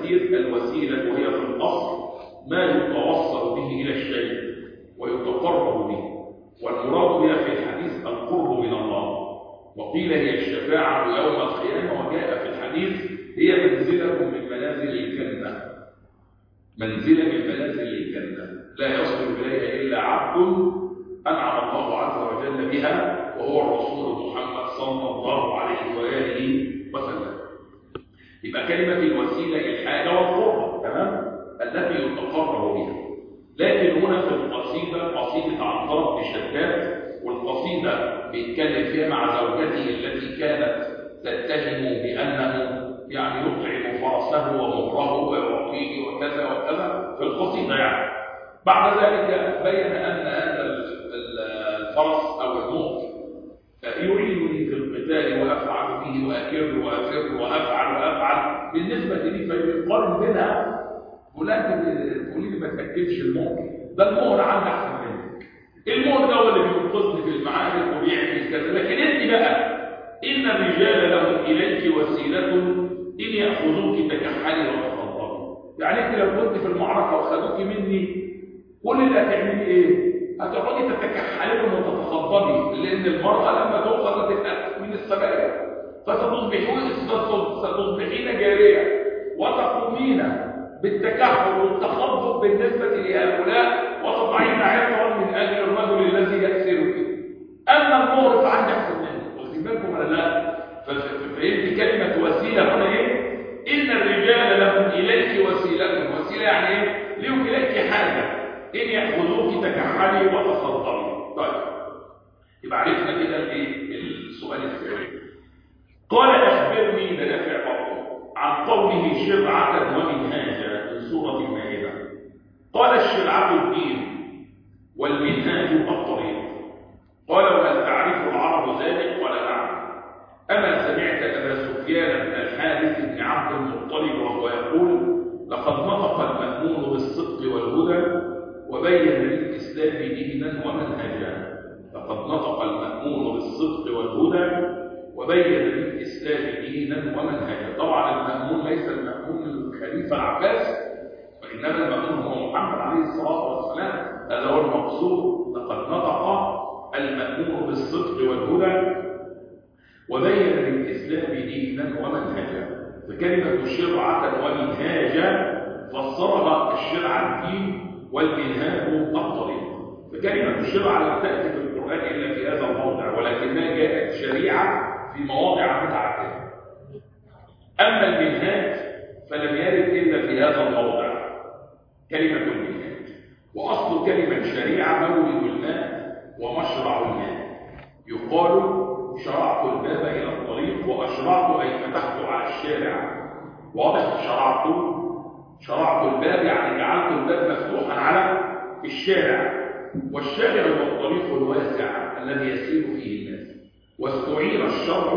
A: التفسير الوسيلة وهي في الأصل ما يتوصل به إلى الشيء ويتقرب به، والمراد بها في الحديث القرب من الله، وقيل هي الشفاعة يوم القيامة، وجاء في الحديث هي منزلة من منازل الجنة، منزلة من منازل الجنة لا يصل إليها إلا عبد أنعم الله عز وجل بها، وهو الرسول محمد صلى الله عليه وآله وسلم. يبقى كلمة الوسيلة الحاجة والقرب، تمام، التي يتقرب بها. لكن هنا في القصيدة، قصيدة عنتر بن شداد، والقصيدة بيتكلم فيها مع زوجته التي كانت تتهم بأنه يعني يطعم فرسه ومهره ويعطيه وكذا وكذا في القصيدة يعني. بعد ذلك بين أن هذا الفرس أو الموت يعينني في القتال وأفعل فيه وأكر وأفر وأفعل بالنسبة لي، فيقارن بينها فلان تقولي لي ما تأكلش الموت، ده المهر عندي أحسن منك، الموت ده هو اللي بينقذني في المعارك وبيعمل كذا، لكن أنت بقى إن الرجال لهم إليك وسيلة إن يأخذوك تكحلي وتفضلي. يعني أنت لو كنت في المعركة وخدوك مني كل اللي هتعملي إيه؟ هتقعدي تتكحلي وتتفضلي، لأن المرأة لما توصل لتبقى من السبائل فستصبحين جارية وتقومين بالتكحل والتخبط بالنسبة لهؤلاء وتضعين عرضا من أجل الرجل الذي يأسرك. أما المهر فعندي أحسن منه، واخدين بالكم ولا لا؟ فهمت كلمة وسيلة هنا إيه؟ إن الرجال لهم إليك وسيلة، وسيلة يعني إيه؟ لهم إليك حاجة إن يأخذوك تكحلي وتصدري. طيب يبقى عرفنا كده الإيه؟ السؤال الثاني. قال أخبرني لنافع برضه عن قوله شرعة ومنهاجا من سورة المائدة. قال الشرعة الدين والمنهاج الطريق. قال وهل تعرف العرب ذلك؟ قال نعم. أما سمعت أبا سفيان بن الحارث بن عبد المطلب وهو يقول لقد نطق المأمون بالصدق والهدى وبين للإسلام دينا ومنهجا. لقد نطق المأمون بالصدق والهدى وبين للإسلام دينا ومنهجا. طبعا المأمون ليس المأمون الخليفة العباس، وإنما المأمون هو محمد عليه الصلاة والسلام، هذا هو المقصود. لقد نطق المأمون بالصدق والهدى وبين للإسلام دينا ومنهجا. فكلمة شرعة ومنهاجا فسرها الشرع الدين والمنهاج الطريق. فكلمة الشرع لم تأتي في القرآن إلا في هذا الموضع، ولكنها جاءت شريعة في مواضع متعددة. أما المنهاج فلم يرد إلا في هذا الموضع كلمة المنهاج. وأصل كلمة شريعة مولد الماء ومشرع الماء. يقال شرعت الباب إلى الطريق، وأشرعت أي فتحت على الشارع. واضح؟ شرعت الباب يعني جعلت الباب مفتوحا على الشارع، والشارع هو الطريق الواسع الذي يسير فيه الناس. واستعير الشرع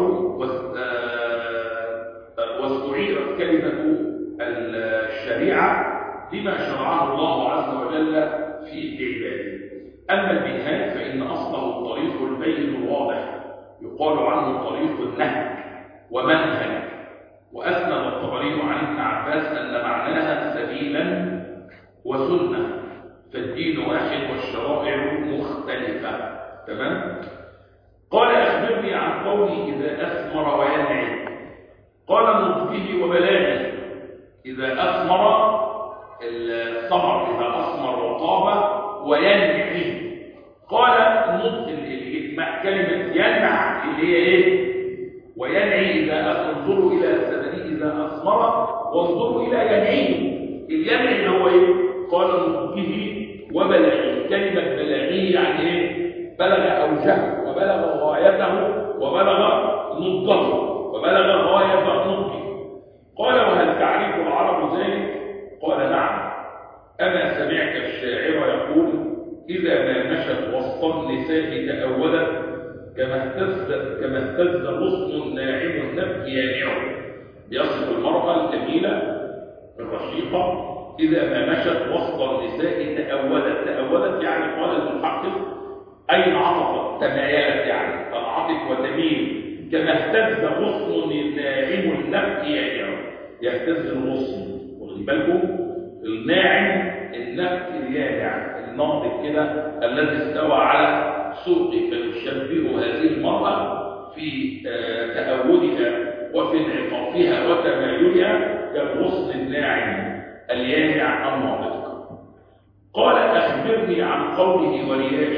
A: واستعيرت كلمة الشريعة لما شرعه الله عز وجل في عباده. أما المنهاج فإن أصله الطريق البين الواضح، يقال عنه طريق النهج ومنهج. وأسند الطبري عن ابن عباس أن معناها سبيلا وسنة، فالدين واحد والشرائع مختلفة. تمام؟ قال أخبرني عن قولي إذا أثمر وينعي. قال نضجه وبلاغه. إذا أثمر الثمر، إذا أثمر وطاب وينعي. قال نضج كلمة ينع اللي هي إيه؟ وينعي إذا انظروا إلى ثمره إذا أثمر وانظروا إلى ينعيه. الينعي اللي هو إيه؟ قال نضجه وبلاغه. كلمة بلاغه يعني إيه؟ بلغ أوجهه وبلغ غايته وبلغ نضجه وبلغ غاية نضجه. قال وهل تعرف العرب ذلك؟ قال نعم. أما سمعت الشاعر يقول إذا ما مشت وسط النساء تأودت كما اهتز غصن ناعم النبك يانعه. يصف المرأة الجميلة الرشيقة إذا ما مشت وسط النساء تأودت يعني قال المحقق أين عطفت؟ تمايلت يعني تنعطف وتميل. كما اهتز غصن ناعم النبك يانعه. يهتز الغصن، واخدين بالكم؟ الناعم النبت اليابع الناضج كده الذي استوى على سوقه، فيشبه هذه المرأة في تأودها وفي انعطافها وتمايلها كالغصن الناعم اليابع الناضج. قال أخبرني عن قوله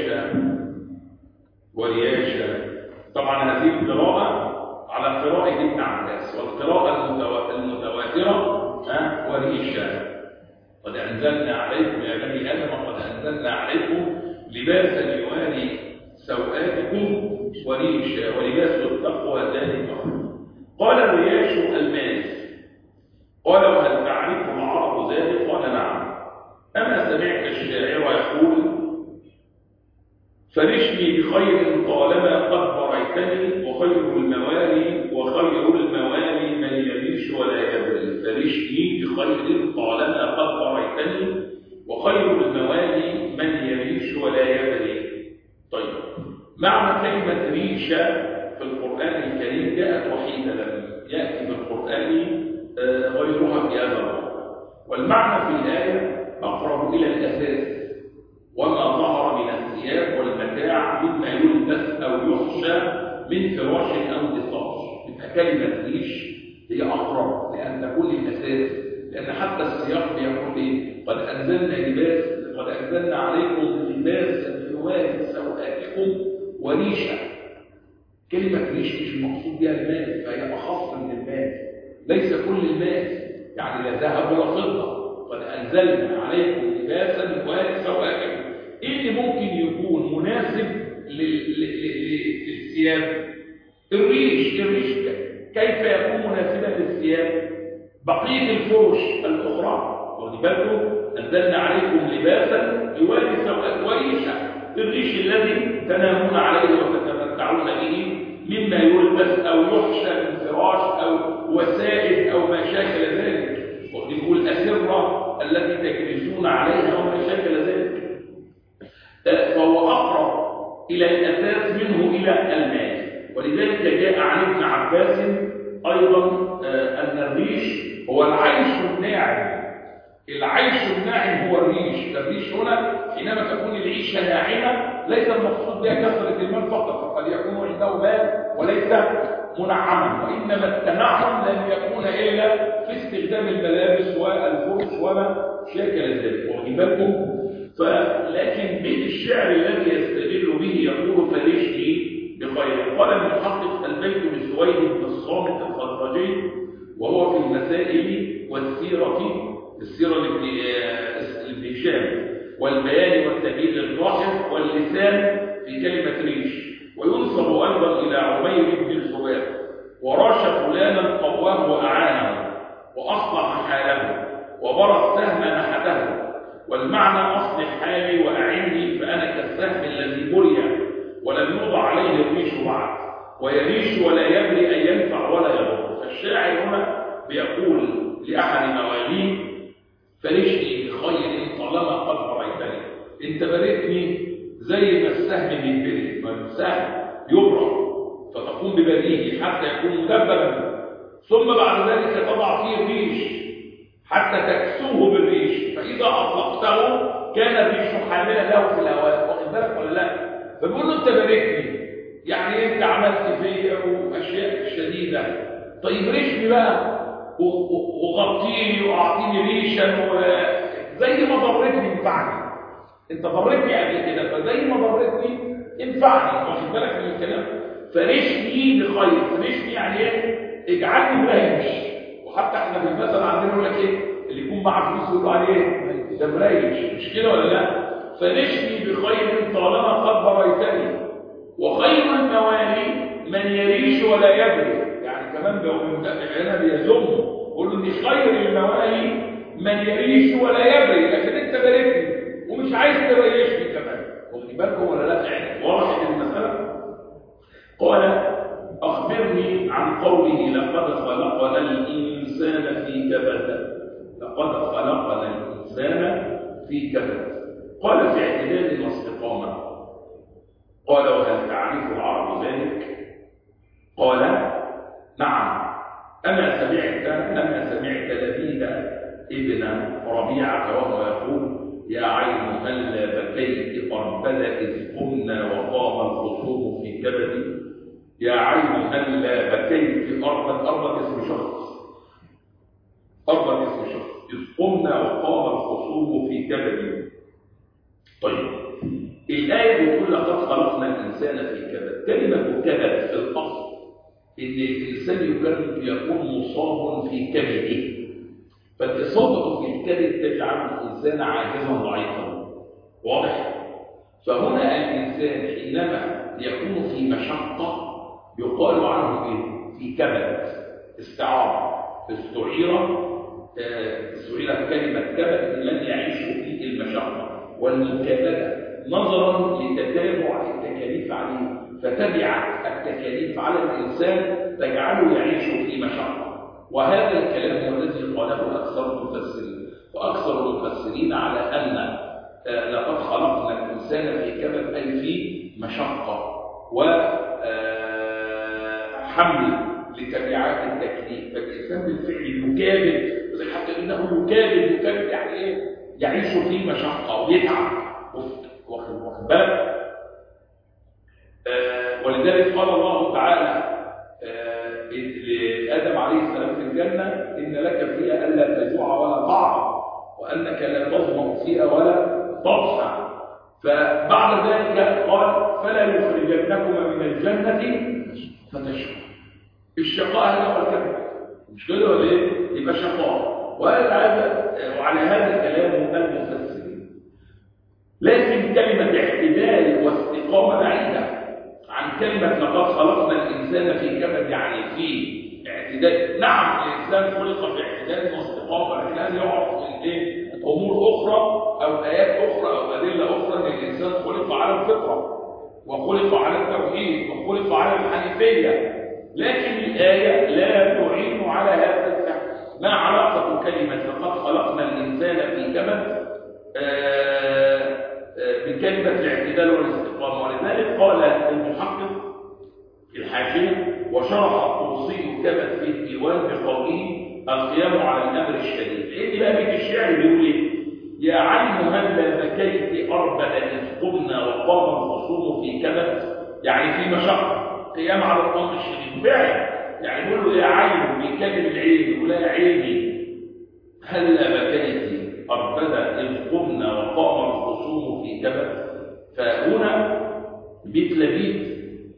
A: ورياشا. طبعا هذه القراءة على قراءة ابن عباس، والقراءة المتواترة وريشا. قد أنزلنا عليكم يا بني آدم قد أنزلنا عليكم لباسا يواري سوآتكم وريشا ولباس التقوى ذلك خير. قال الرياش الماس. قال وهل تعرف العرب ذلك؟ قال نعم. أما سمعت الشاعر يقول فرشني بخير طالما قد بريتني وخير الموالي من يريش ولا يبري. فرشني بخير طالما قد بريتني وخير الموالي من يريش ولا يبري. طيب، معنى كلمة ريشة في القرآن الكريم جاءت وحيدة، لم يأتي بالقرآن غيرها بهذا الوضع. والمعنى في الآية أقرب إلى الأساس وما ظهر من الثياب والمتاع مما يلبس أو يخشى من فراش أو دصاص. يبقى كلمة ريش هي أقرب لأن تكون الأساس، لأن حتى السياق بيقول إيه؟ قد أنزلنا عليكم لباس يواري سوآتكم وريشا. كلمة ريش مش المقصود بها الماس، فهي أخص من الماس، ليس كل الماس، يعني لا ذهب ولا فضة. قد أنزلنا عليكم لباسا يواري سوآتكم. إيه اللي ممكن يكون مناسب للثياب؟ الريش كيف يكون مناسبا للثياب؟ بقية الفرش الأخرى. واخدين بالكم؟ أنزلنا عليكم لباسا يواري سوآتكم وريشا، الريش الذي تنامون عليه وتتمتعون به مما يلبس أو يحشى من فراش أو وسائد أو ما شاكل ذلك. ويقول الأسرة التي تجلسون عليها وما شاكل ذلك. فهو أقرب إلى الأساس منه إلى الماء. ولذلك جاء عن ابن عباس أيضا أن الريش هو العيش الناعم. العيش الناعم هو الريش. الريش هنا حينما تكون العيشة ناعمة ليس المقصود بها كثرة المال فقط، فقد يكون عنده مال وليس منعما، وإنما التنعم لن يكون إلا في استخدام الملابس والفرش وما شاكل ذلك. واخدين بالكم؟ لكن بيت الشعر الذي يستدل به يقول فرشني بخير. قال المحقق البيت لسويد بن الصامت الخزرجي وهو في المسائل السيرة لابن هشام والبيان والتبيين للراحل واللسان في كلمة ريش. وينسب أيضا إلى عمير بن الحباب وراش فلانا قواه وأعانه وأصلح حاله وبرى السهم نحته. والمعنى أصلح حالي وأعني فأنا كالسهم الذي بري ولم يوضع عليه الريش بعد، ويريش ولا يبري أن ينفع ولا يضر. فالشاعر هنا بيقول لأحد مواليه فرشني بخير طالما قد بريتني. انت بريتني زي ما السهم بيتبري، ما السهم يبرى فتقوم ببريه حتى يكون مدببا، ثم بعد ذلك تضع فيه الريش حتى تكسوه بالريش، فإذا أطلقته كان الريش حاملا له في الهواء. واخد بالك ولا لا؟ فبيقول له انت باركني، يعني انت عملت فيا واشياء شديده، طيب ريشني بقى وغطيني واعطيني ريشا زي ما ضرتني انفعني. انت ضرتني قبل كده فزي ما ضرتني انفعني. واخد بالك من الكلام؟ فرشني بخير. فرشني يعني ايه؟ اجعلني مريش. وحتى احنا في المثل عندنا يقول لك ايه؟ اللي يكون معاه فلوس يقول عليه ايه؟ ده مريش، مش كده ولا لا؟ فرشني بخير طالما قد بريتني وخير الموالي من يريش ولا يبري. يعني كمان هنا بيزم يقول له ان خير الموالي من يريش ولا يبري، لكن انت باركني ومش عايز تريشني كمان. واخدين بالكم ولا لا؟ يعني واضح المساله. قال اخبرني عن قوله لقد خلقنا الانسان في كبد. لقد خلقنا الانسان في كبد. قال في اعتدال واستقامه. قال وهل تعرف العرب ذلك؟ قال نعم. أما سمعت لبيد ابن ربيعة وهو يقول: يا عين هلا بكيت أربد إذ قمنا وقام الخصوم في كبدي. يا عين هلا بكيت أربد اسم شخص، أربد اسم شخص، إذ قمنا وقام الخصوم في كبدي. طيب، الآية بتقول: لقد خلقنا الإنسان في كبد. كلمة كبد في الأصل إن الإنسان يكون مصاب في كبده، فالإصابة في الكبد تجعل الإنسان عاجزا ضعيفا. واضح؟ فهنا الإنسان حينما يكون في مشقة يقال عنه إيه؟ في كبد. استعارة استعيرت كلمة كبد من يعيش في المشقة والمكابدة نظرا لتتابع التكاليف عليه، فتبعت التكاليف على الإنسان تجعله يعيش في مشقة. وهذا الكلام هو الذي قاله أكثر المفسرين، وأكثر المفسرين على أن لقد خلقنا الإنسان في كبد أي في مشقة وحمل لتبعات التكليف. فالإنسان بالفعل يكابد، حتى إنه يكابد يعني إيه؟ يعيش في مشقة ويتعب، واخد بالك؟ ولذلك قال الله تعالى لآدم عليه السلام في الجنة: إن لك فيها ألا تجوع ولا تعرى، وأنك لا تظمأ فيها ولا تضحى. فبعد ذلك قال: فلا يخرجنكما من الجنة فتشقى. الشقاء هذا هو الكبد، مش كده ولا ايه؟ يبقى شقاء. وعلى هذا كلام المفسرين. لكن كلمة اعتدال واستقامة بعيدة عن كلمة لقد خلقنا الإنسان في كبد، يعني في اعتدال. نعم، الإنسان خلق في اعتدال واستقامة، لكن هذا يعرف من ايه؟ أمور أخرى أو آيات أخرى أو أدلة أخرى أن الإنسان خلق على الفطرة، وخلق على التوحيد، وخلق على الحنيفية. لكن الآية لا تعين على هذا الفهم. ما علاقة كلمة لقد خلقنا الإنسان في كبد بكلمة الاعتدال والاستقامة؟ ولذلك قال المحقق في الحاشية: وشرح الطوسي كبد في الديوان بقوله: القيام على الأمر الشديد. إيه بقى بيت الشعر بيقول إيه؟ يا عين هلا بكيت أربد إذ قمنا وقام الخصوم في كبد، يعني في مشقة، قيام على الأمر الشديد فعلا. يعني يقول له يا عين، بيكلم العين يقول: يا عيني هلا بكيت أربد إذ قمنا وقام الخصوم في كبد. فهنا بيت لبيد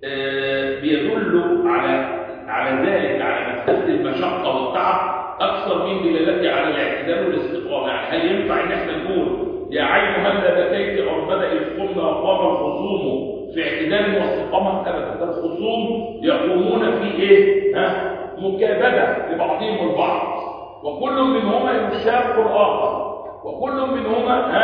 A: بيدل على ذلك، على مسألة المشقة والتعب أكثر من دلالته على الاعتدال والاستقامة. يعني هل ينفع إن احنا نقول يا عين هلا بكيت أربد إذ قمنا وقام الخصوم في اعتدال واستقامة؟ أبدا. الخصوم يقومون في إيه؟ مكابدة لبعضهم البعض، وكل منهما يشاق الآخر، وكل منهما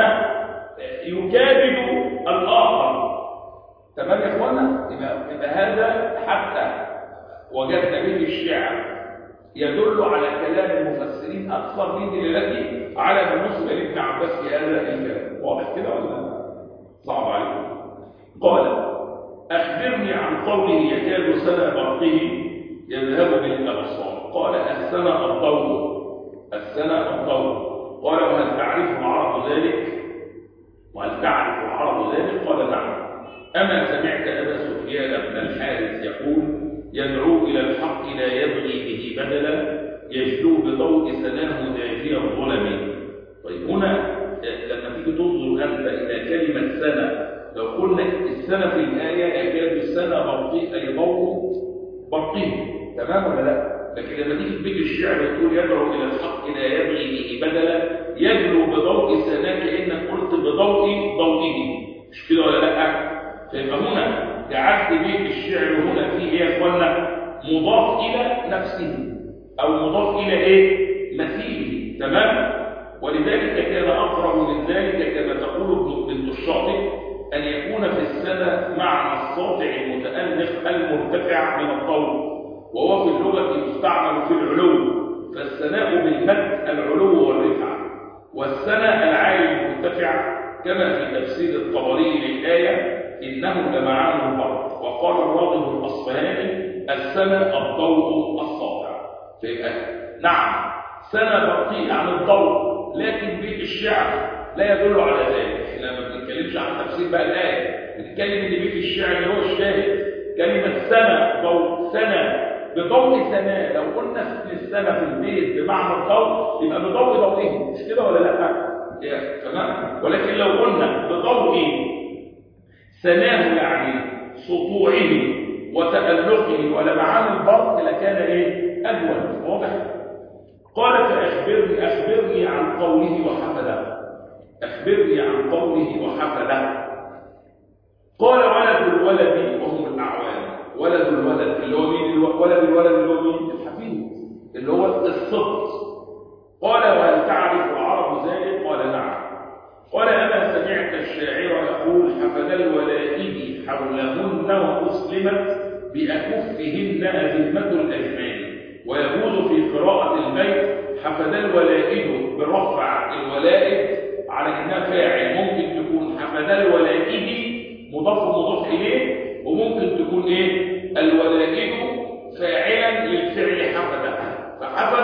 A: يكابد الآخر. تمام يا إخوانا؟ يبقى هذا حتى وجدنا به الشعر يدل على كلام المفسرين أكثر من دلالته على بالنسبة لابن عباس في هذا الكلام. واضح كده ولا صعب عليكم؟ قال: أخبرني عن قوله يكاد سنة برقه يذهب بالأبصار. قال: السنة الضوء، السنة الضوء. قال: وهل تعرف العرب ذلك؟ وهل تعرف العرب ذلك؟ قال: نعم. أما سمعت أبا سفيان بن الحارث يقول: يدعو إلى الحق لا يبغي به بدلا، يجلو بضوء سناه داجي الظلم. طيب، هنا لما تيجي تنظر أنت إلى كلمة سنة، لو قلنا السنة في الآية يكاد السنة برقي، أي ضوء برقي، تمام ولا لا؟ لكن لما تيجي تبيج الشعر تقول: يدعو إلى الحق لا يبغي به بدلا، يجلو بضوء سناه، كأنك قلت بضوء ضوئه، مش كده ولا لا؟ فيبقى هنا جعلت بيت الشعر هنا فيه ايه يا اخوانا؟ مضاف الى نفسه او مضاف الى ايه؟ مثيله، تمام؟ ولذلك كان اقرب من ذلك كما تقول بنت الشاطئ ان يكون في السنه معنى الساطع المتأنق المرتفع من الطول، وهو في اللغه يستعمل في العلو، فالسناء بالمد العلو والرفعه، والسنه العالي المرتفع، كما في تفسير الطبري للايه: إنه لمعان البرق. وقال الراغب الأصفهاني: السنة الضوء الساطع. فيبقى نعم، سنة برقية عن الضوء، لكن بيت الشعر لا يدل على ذلك. احنا ما بنتكلمش عن تفسير بقى الآية، بنتكلم ان بيت الشعر اللي هو الشاهد كلمة سنة، ضوء سنة، بضوء سنة. لو قلنا اسم السنة في البيت بمعنى الضوء يبقى بضوء ضوئه، مش كده ولا لا؟ تمام. ولكن لو قلنا بضوء سناه يعني سطوعه وتألقه ولمعان البرق لكان أجود. واضح؟ قال فأخبرني عن قوله وحفظه. أخبرني عن قوله وحفظه. قال ولد الولد وهم الأعوان. ولد الولد اللي هو مين؟ ولد الولد اللي هو مين؟ الحفيد اللي هو الصبت. قال وهل تعرف العرب ذلك؟ قال نعم. قال أما سمعت الشاعر يقول حفظ الولائد حولهن وأسلمت بأكفهن أذمة الأجمال. ويجوز في قراءة البيت حفظ الولائد برفع الولائد على إنها فاعل، ممكن تكون حفظ الولائد مضاف إليه، وممكن تكون الولائد فاعلا للفعل حفظ. فحفظ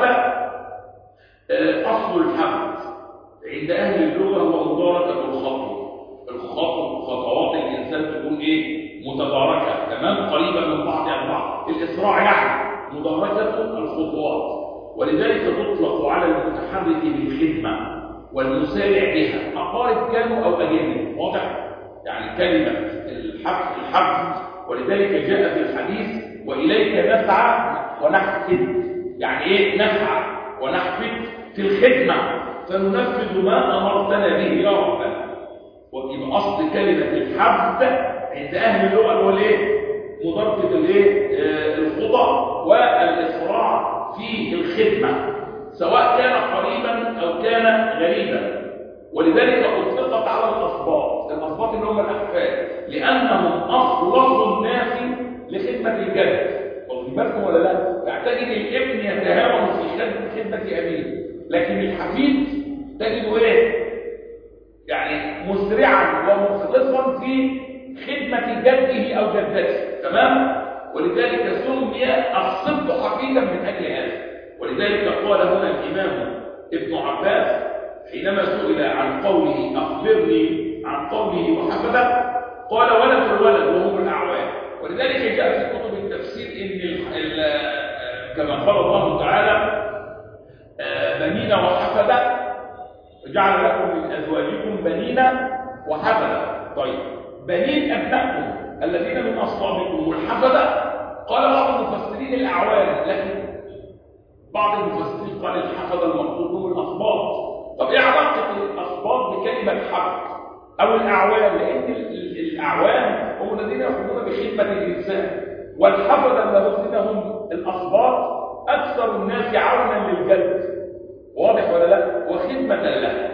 A: أصل الحفظ عند أهل اللغة هو مداركة الخطو. خطوات الإنسان تكون متداركة، تمام، قريبة من بعضها البعض. الإسراع يعني مداركة الخطوات، ولذلك تطلق على المتحرك بالخدمة والمسارع بها، أقارب كانوا أو أجانب. واضح؟ يعني كلمة الحفظ، ولذلك جاء في الحديث وإليك نسعى ونحفد. يعني نسعى ونحفد في الخدمة فننفذ ما أمرتنا به يا ربنا. ويبقى أصل كلمة الحفظ عند أهل اللغة هو مداركة الخطى والإسراع في الخدمة، سواء كان قريبا أو كان غريبا. ولذلك أطلقت على الأسباط اللي هم الأحفاد، لأنهم أخلص الناس لخدمة الجد. واخدين بالكم ولا لا؟ تعتقد الابن يتهاون في خدمة أبيه، لكن الحفيد تجده يعني مسرعا ومخلصا في خدمة جده أو جدته. تمام؟ ولذلك سمي الصبط حفيدا من أجل هذا. ولذلك قال هنا الإمام ابن عباس حينما سئل عن قوله أخبرني عن قوله وحفظه، قال ولد الولد وهم الأعوان. ولذلك جاء في كتب التفسير إن كما قال الله تعالى بنين وحفظة وجعل لكم من أزواجكم بنين وحفظة. طيب بنين أبنائكم الذين من أصلابكم، والحفظة قال بعض المفسرين الأعوان، لكن بعض المفسرين قال الحفظة المقصود هم الأصباط. طب ايه علاقة الأصباط بكلمة حفظ أو الأعوان؟ لأن الأعوان هم الذين يقومون بخدمة الإنسان، والحفظة الذين هم الأصباط أكثر الناس عونا للجد. واضح ولا لا؟ وخدمة له.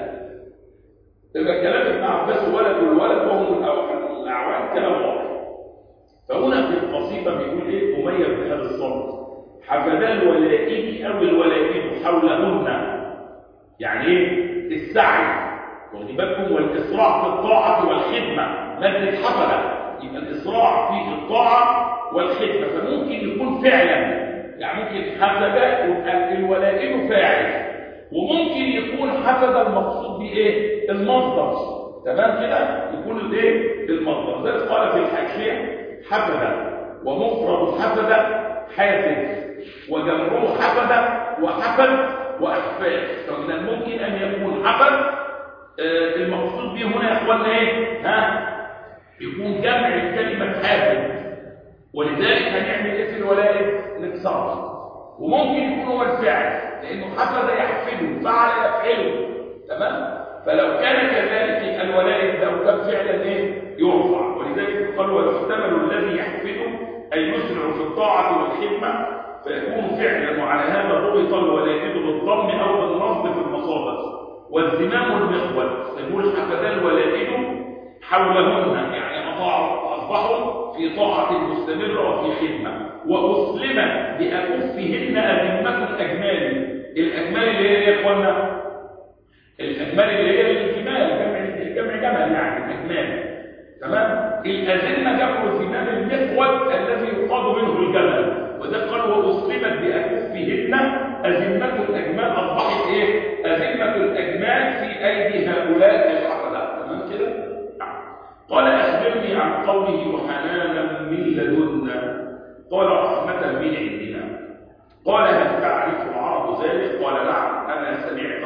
A: يبقى كلام ابن عباس ولد الولد وهم الأعوان كلام واضح. فهنا في القصيدة بيقول مميز بهذا الصمت، حفظا الولائد أو الولائد حولهن، يعني السعي واخدين بالكم والإسراع في الطاعة والخدمة. مادة حفظة يبقى الإسراع في الطاعة والخدمة، فممكن يكون فعلا، يعني ممكن حفظ يبقى الولائد فاعل، وممكن يكون حفظ المقصود بإيه؟ المصدر. تمام كده؟ يكون المصدر. ذلك قال في الحاشية حفظ ومفرد حفظ حافظ وجمعه حفظ وحفظ وأحفاد. فمن الممكن أن يكون حفظ المقصود به هنا يا اخوانا يكون جمع كلمة حافظ، ولذلك هنعمل في الولائد نكسرها. وممكن يكون هو الفعل، لأنه حفظ يحفظه، فعل يفعله. تمام؟ فلو كان كذلك الولائد لو كان فعلا يرفع. ولذلك قال ويحتمل الذي يحفظه أي يسرع في الطاعة والخدمة فيكون فعلا، وعلى هذا ضبط الولائد بالضم أو بالنصب في المصادر. والزمام المخول يقول حفظ الولائد حولهن، يعني أصبحوا في طاعة مستمرة وفي خدمة. وأسلمت بأكفهن أذمة الأجمال. الأجمال اللي هي يا إخوانا الأجمال اللي هي الجمال، جمع جمل يعني الأجمال. تمام؟ الأذمة جمع الزمام المخول الذي يقاد منه الجمل. وده قال وأسلمت بأكفهن أذمة الأجمال. أصبحت أذمة الأجمال أيدي هؤلاء الحفلات. تمام كده؟ نعم. قال أخبرني عن قوله وحنانا من لدنا، قال رحمة من عندنا. قال هل تعرف العرب ذلك؟ قال نعم. أنا سمعت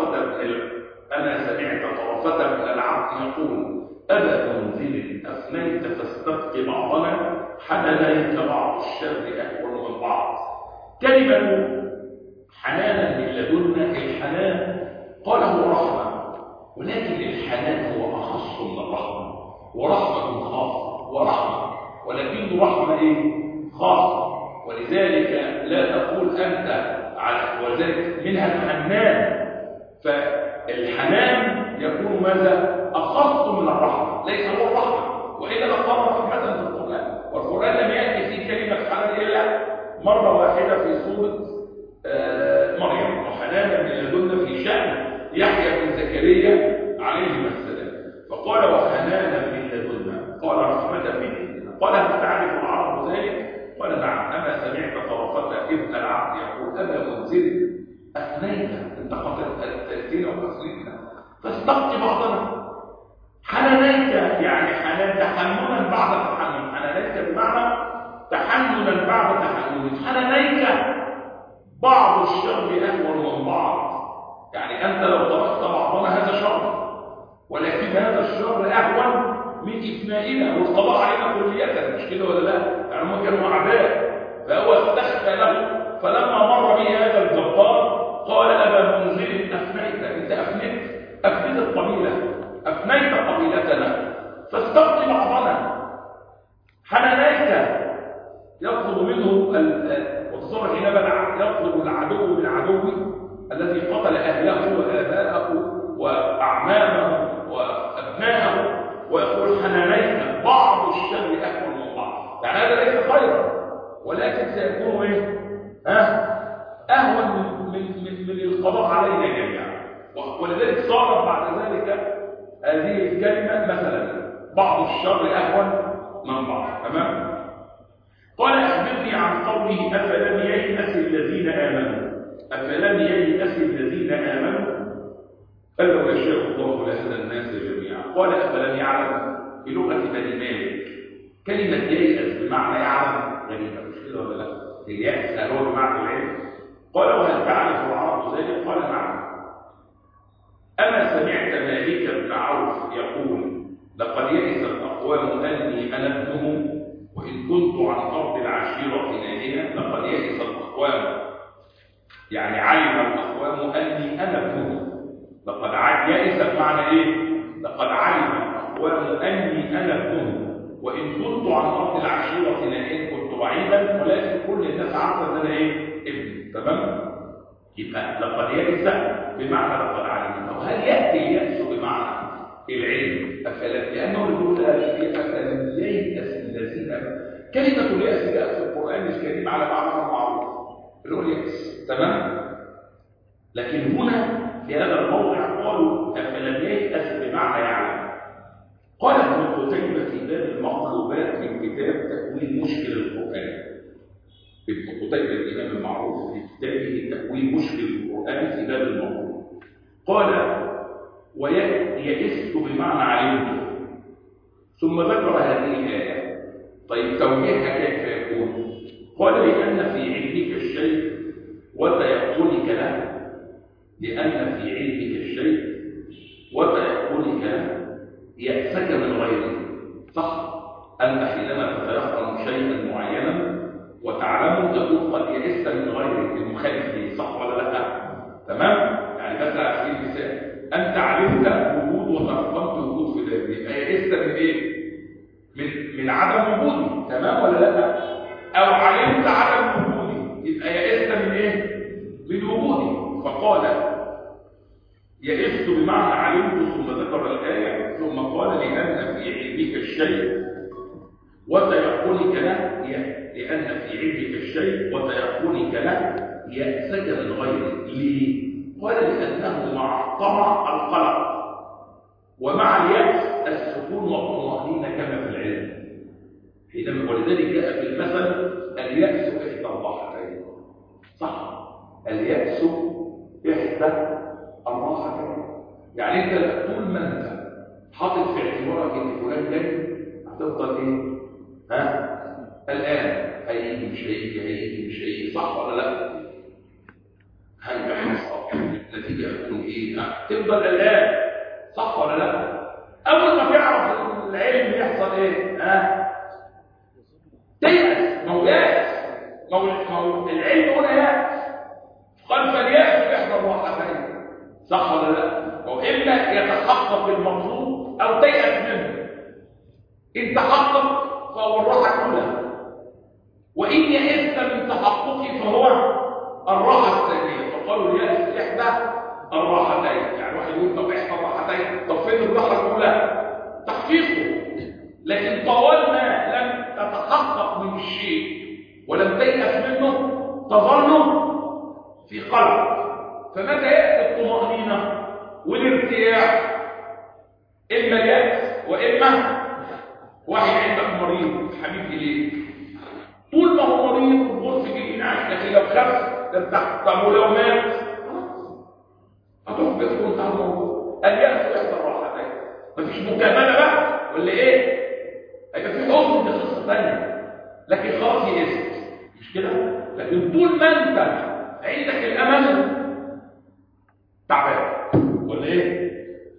A: طرفة من العبد يقول أبا منزل أفنيت فاستبق بعضنا حنانيك بعض الشر أهون من بعض. كلمة حنانا من لدنا، الحنان قاله رحمة، ولكن الحنان هو أخص من الرحمة، ورحمة خاصة ورحمة، ولكن رحمة خاصة. ولذلك لا تقول أنت على وذلك منها الحنان، فالحنان يكون ماذا؟ أخص من الرحمة، ليس هو الرحمة، وإنما قال رحمة في القرآن، والقرآن لم يأتي فيه كلمة حنان إلا مرة واحدة في سورة مريم، وحنانا من لدنا في شأن يحيى بن زكريا عليهما السلام. فقال وحنانا من لدنا، قال رحمة من عندنا. قال هل تعرف العرب ذلك؟ قال نعم. أما سمعت طرفة ابن العبد يقول أبا منزل أفنيت، أنت قتلتنا وأفنيتنا فاستبق بعضنا حنانيك، يعني حنان تحننا بعد تحنن، حنانيك بمعنى تحننا بعد تحنن، حنانيك بعض الشر أهون من بعض، يعني أنت لو تركت بعضنا هذا شر، ولكن هذا الشر أهون من إفنائنا والقضاء علينا كلية، مش كده ولا لا؟ يعني هم كانوا أعداء، فهو استخفى له، فلما مر به هذا الجبار قال أبا منزل أفنيت، أنت أفنيت القبيلة، أفنيت قبيلتنا فاستبق بعضنا حنانيك. يطلب منه وتصور حينما يطلب العدو من عدوه الذي قتل أهله وآباءه وأعمامه وأبناءه، ويقول حنانيك بعض الشر أهون من بعض، يعني هذا ليس خيرا، ولكن سيكون أهون من القضاء علينا جميعا. ولذلك صارت بعد ذلك هذه الكلمة مثلا بعض الشر أهون من بعض. تمام؟ قال أخبرني عن قوله أفلم ييأس الذين آمنوا، أفلم ييأس الذين آمنوا قال لو يشاء الله لهدى الناس جميعا. قال أفلم يعلم بلغة بني مالك كلمة ييأس بمعنى يعلم غريبة، مش كده ولا لا؟ اليأس هل هو بمعنى العلم؟ قال وهل تعرف العرب ذلك؟ قال نعم. أما سمعت مالك بن عوف يقول لقد يئس الأقوام أني أنا ابنهم وإن كنت عن أرض العشيرة نائلا. لقد يئس الأقوام يعني علم الأقوام أني أنا ابنهم، لقد يئس بمعنى لقد علم الأقوام أني أنا ابنهم وإن كنت عن أرض العشيرة نائلا، كنت بعيدا ولكن كل الناس عارفة أن أنا ابني. تمام؟ يبقى لقد يئس بمعنى لقد علم. طب هل يأتي اليأس بمعنى العلم؟ لأنه يقول أفلم ييأس الذين كلمة اليأس جاءت في القرآن الكريم على معنى معروف اللي هو اليأس. تمام؟ لكن هنا في هذا الموضع قالوا أفلم ييأس بمعنى يعلم. قال ابن قتيبة في باب المقلوبات من كتاب تأويل مشكل القرآن، ابن قتيبة الإمام المعروف في كتابه تأويل مشكل القرآن في باب المقلوب قال ويئست بمعنى علمت، ثم ذكر هذه الآية. طيب توجيهها كيف يكون؟ قال لأن في علمك الشيء وتيقنك له، لأن في علمك الشيء وتيقنك له يأسك من غيره. صح؟ أنت حينما تتيقن شيئا معينا وتعلمه تقول قد يئست من غيرك المخالف ليه. صح ولا لا؟ تمام؟ يعني مثلا على سبيل المثال أنت علمت وجود وتيقنت وجود فلان، يبقى يئست من من عدم وجودي. تمام ولا لا؟ أو علمت عدم وجودي يبقى يئست من من وجودي. فقال يئست بمعنى علمت، ثم ذكر الآية، ثم قال لأن في علمك الشيء وتيقنك له، لأن في علمك الشيء وتيقنك له يأسك من غيره. ليه؟ قال لأنه مع الطمع القلق، ومع اليأس السكون والطمأنينة كما في العلم. حينما ولذلك جاء في المثل اليأس إحدى الضحكين. صح؟ اليأس إحدى الضحكين. يعني انت طول ما انت حاطط في اعتبارك ان فلان جاي هتفضل ايه؟ الان هيجي مش هيجي، هيجي مش هيجي، صح ولا لا؟ هيحصل النتيجه هتكون ايه؟ تفضل الان، صح ولا لا؟ اول ما تعرف العلم يحصل ايه؟ تيأس. ما هو العلم هنا يأس. قال فليأس بإحدى الراحتين، صح ولا لا؟ وإما يتحقق المطلوب أو تيأس منه. إن تحقق فهو الراحة الأولى، وإن يئست من تحققه فهو الراحة الثانية. فقالوا اليأس إحدى الراحتين. يعني واحد يقول طب إحدى الراحتين، طب فين الراحة الأولى؟ تحقيقه. لكن طوال ما لم تتحقق من الشيء ولم تيأس منه تظل في قلب. فمتى يأتي الطمأنينة والارتياح؟ إما اليأس وإما واحد عندك مريض حبيب إليك، طول ما هو مريض بص جيلين عايش، لكن لو خف ترتاح. طب ولو مات هتروح بيتكم انتهى الموضوع. اليأس وإحدى الراحتين. مفيش مكملة بقى ولا إيه؟ هيبقى في حزن، دي قصة ثانية، لكن خلاص يئست، مش كده؟ لكن طول ما أنت عندك الأمل تعبان ولا إيه؟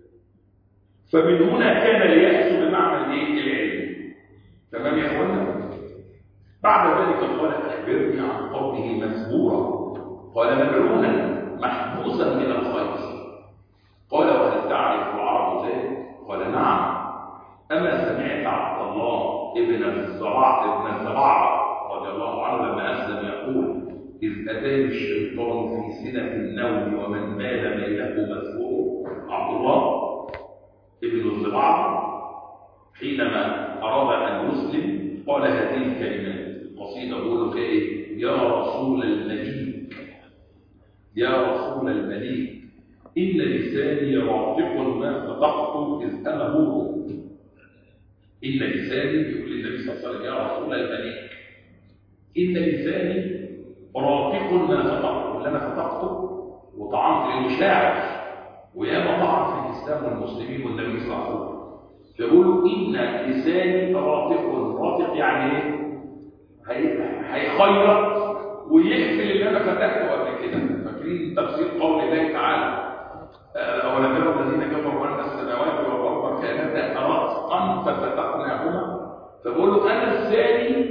A: فمن هنا كان اليأس بمعنى الإيه؟ العلم. تمام يا إخوانا؟ بعد ذلك قال أخبرني عن قوله مسبورا، قال ملعونا محبوسا من الخير. قال وهل تعرف العرب ذلك؟ قال نعم. أما سمعت عبد الله ابن الزبعة رضي الله عنه لما أسلم يقول إذ أتاني الشيطان في سنة النوم ومن مال ميله مسبور. عبد الله ابن الزبعة حينما أراد أن يسلم قال هذه الكلمات القصيدة، يقول فيها إيه؟ يا رسول المليك، يا رسول المليك، إن لساني رافق ما فتقت إذ أنا هو. إن لساني، بيقول النبي صلى الله عليه وسلم يا رسول المليك، إن لساني رافق ما فتقت، اللي أنا فتقته وطعنت المشاعر، وياما طعن في الإسلام والمسلمين والنبي صلى الله عليه وسلم. فيقولوا إن لساني رافق يعني إيه؟ هيخيط ويقفل اللي أنا فتحته قبل كده. فاكرين تفسير قول الله تعالى أولم يروا الذين كفروا أن السماوات والأرض كانتا رتقا ففتقناهما. فبقولوا أنا لساني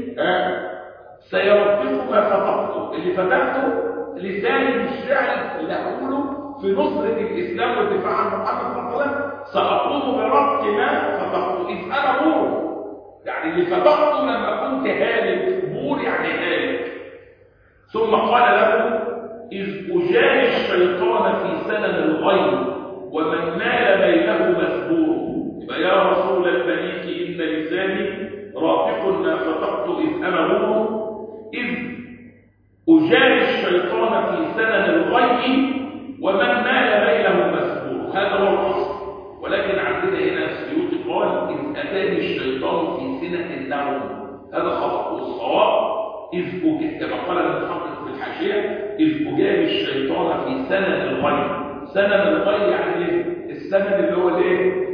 A: سيرفق ما فتحته، اللي فتحته لساني بالشعر اللي هقوله في نصرة الإسلام والدفاع عن محمد صلى الله عليه وسلم، سأقوم بربط ما فتحته إذ أنا بور. يعني اللي فتحته لما كنت هالك، بور يعني هالك. ثم قال له إذ أجاري الشيطان في سنن الغي ومن مال بينه مسبور. يبقى يا رسول المليك إن لساني رافق ما فتحت إذ أنا بور، إذ أجاري الشيطان في سنن الغي ومن مال بينه مسبور. هذا هو الأصل. ولكن عندنا هنا السيوطي قال إذ أتاني الشيطان في سنة النوم. هذا خطأ. والصواب إذ كما قال المحقق في الحاشية إذ أجاري الشيطان في سنن الغي. سنن الغي يعني إيه؟ السنن اللي هو الإيه؟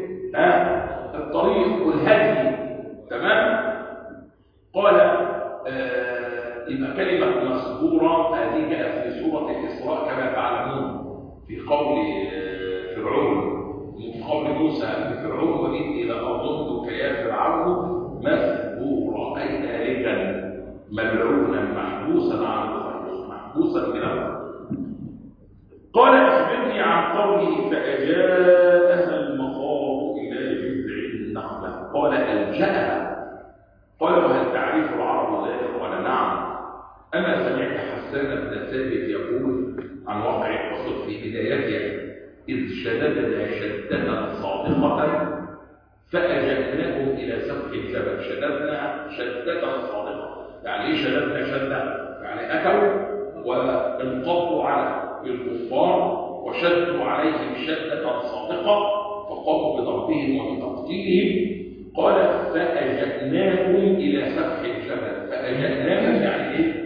A: الطريق والهدي. تمام؟ قال يبقى كلمة مسبورة هذه جاءت في سورة الإسراء كما تعلمون في قول فرعون، في قول موسى لفرعون وإني لأظنك يا فرعون مسبورا، أي هالكا ملعونا محبوسا عن الخير، محبوسا من الخير. قال أخبرني عن قوله فأجاءها المخاض إلى جذع النخلة. قال ألجأها. قال وهل تعرف العرب ذلك؟ قال نعم. أما سمعت حسان بن ثابت يقول عن واقع القصة في بدايتها إذ شددنا شدة صادقة فأجأناهم إلى سفح الجبل. شددنا شدة صادقة، يعني إيه شددنا شدة؟ يعني أتوا وانقضوا على الكفار وشدوا عليهم شدة صادقة فقاموا بضربهم وبتقتيلهم. قال فأجأناهم إلى سفح الجبل. فأجأناهم يعني إيه؟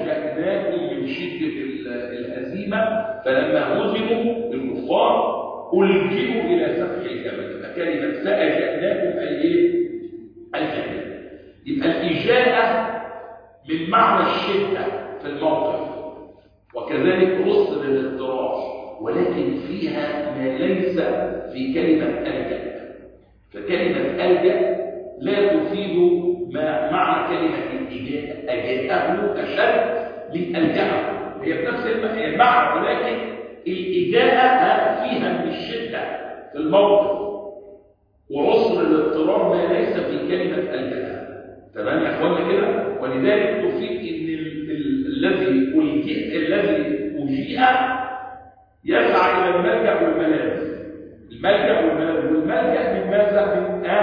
A: ألجأناهم من شدة الهزيمة، فلما هزموا الكفار ألجئوا إلى سفح الجبل. يبقى كلمة فأجأناهم أي إيه؟ الجبل. يبقى الإجاءة من معنى الشدة في الموقف، وكذلك رسل الاضطرار، ولكن فيها ما ليس في كلمة ألجأ. فكلمة ألجأ لا تفيد ما معنى كلمة الإجاءة. أجاءه أشد من ألجأه، هي بنفس المعنى، ولكن الإجاءة فيها من الشدة في الموقف، وعسر الاضطرار ما ليس في كلمة ألجأ. تمام يا اخوانا كده؟ ولذلك تفيد ان الذي أجيء يسعى الى الملجأ والملاذ. الملجأ والملاذ، والملجأ من ماذا؟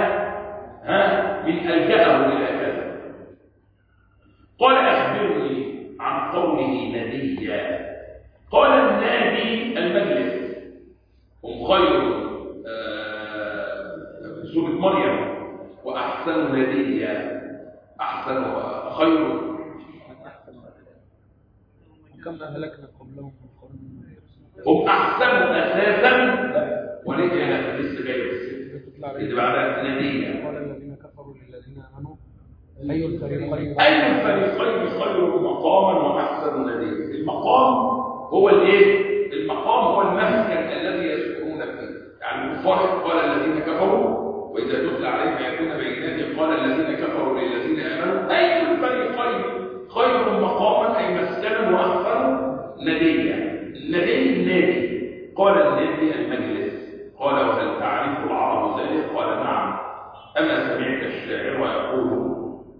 A: من ألجأه الى كذا. قال أخبرني عن قوله نديا. قال النادي المجلس، هم خير سورة مريم، وأحسن نديا، أحسن خير.
B: كم أهلكنا قبلهم من قرن
A: هم أحسن أساسا، وليس لسه جاي اللي بعدها نديا.
B: قال الذين كفروا للذين آمنوا أي الفريقين
A: خير مقاما وأحسن نديا. المقام هو الايه؟ المقام هو المسكن الذي يسكنون فيه. يعني الكفار قال الذين كفروا وإذا تتلى عليهم آياتنا بينات قال الذين كفروا للذين آمنوا أي الفريقين خير مقاما أي مسكنا وأحسن نديا. النادي قال النادي المجلس. قال وهل تعرف العرب ذلك؟ قال نعم. أما سمعت الشاعر يقول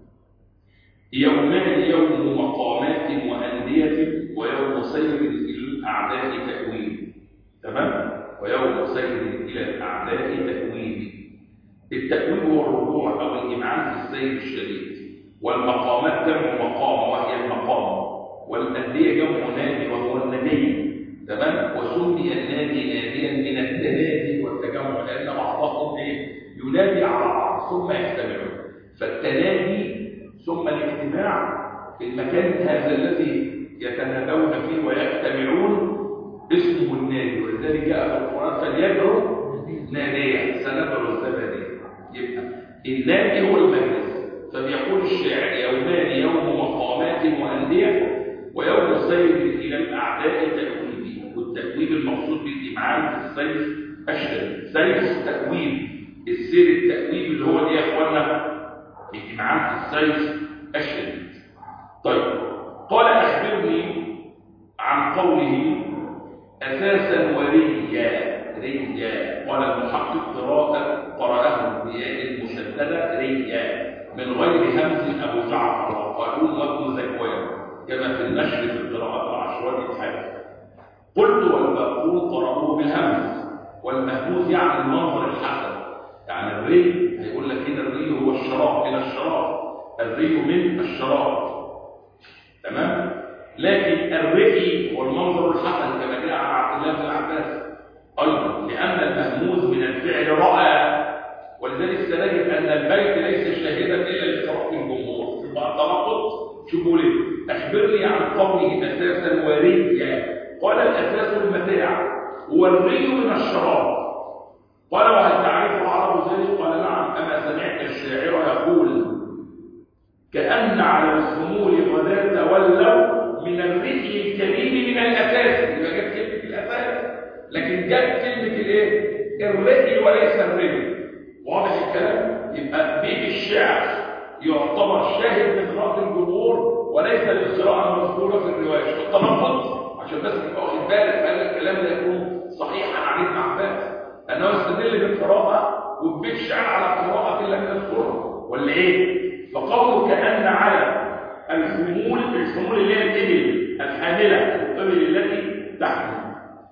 A: يومان يوم مقامات وأندية ويوم سير إلى الأعداء تأويل. تمام؟ ويوم سير إلى الأعداء تأويل. التأويل هو الرجوع أو الإمعان في السير الشديد، والمقامات جمع مقام وهي المقام، والأندية جمع نادي وهو الندي. تمام؟ وسمي النادي ناديا من التنادي والتجمع، لأن بعضهم ينادي على بعض ثم يجتمعون. فالتنادي ثم الاجتماع في المكان هذا الذي يتنادون فيه ويجتمعون اسمه النادي. ولذلك جاء في القرآن فليدعو ناديا سندعو الزبانية. يبقى النادي هو المجلس. فبيقول الشاعر يومان يوم مقامات وأندية ويوم سير إلى الأعداء تأويل. والتأويل المقصود بالإمعان في السير الشديد. سير التأويل، السير التأويل اللي هو ايه يا اخوانا؟ الإمعان في السير الشديد. طيب، قال أخبرني عن قوله أساسا وريا. قال المحقق قرأه بياء المشددة ريا من غير همز أبو جعفر وقالون وابن زكوان كما في النشر في القراءة العشوائي الحادث. قلت والباقون قرأوه بالهمز، والمهموز يعني المنظر الحسن. يعني الري هيقول لك هنا الري هو الشراب، هنا الشراب، الري من الشراب. تمام؟ لكن الري هو المنظر الحسن كما جاء عن عبد الله بن عباس أيضا، لأن المهموز من الفعل رأى. ولذلك سنجد أن البيت ليس شاهدا إلا لقراءة الجمهور. في بعض التناقض شوفوا ليه. أخبرني عن قوله أساسا وريا. قال الأساس المتاع والري من الشراب. قال وهل تعرف العرب ذلك؟ قال نعم. أما سمعت الشاعر يقول كأن على الخمول غداة ولوا من الرئي الكريم من الأساس. يبقى جت كلمة الأساس، لكن جت كلمة الايه؟ الرئي وليس الرئي. واضح الكلام؟ يبقى بيت الشعر يعتبر شاهد من قراءة الجمهور وليس للقراءة المذكورة في الرواية. التناقض عشان بس تبقى واخد بالك هذا الكلام لا يكون صحيحا عن ابن عباس انه يستدل بالقراءة وبيت الشعر على قراءة لم يذكرها ولا ايه؟ فقوله كأن على الخمول اللي هي الإبل الحاملة، الإبل التي تحمل،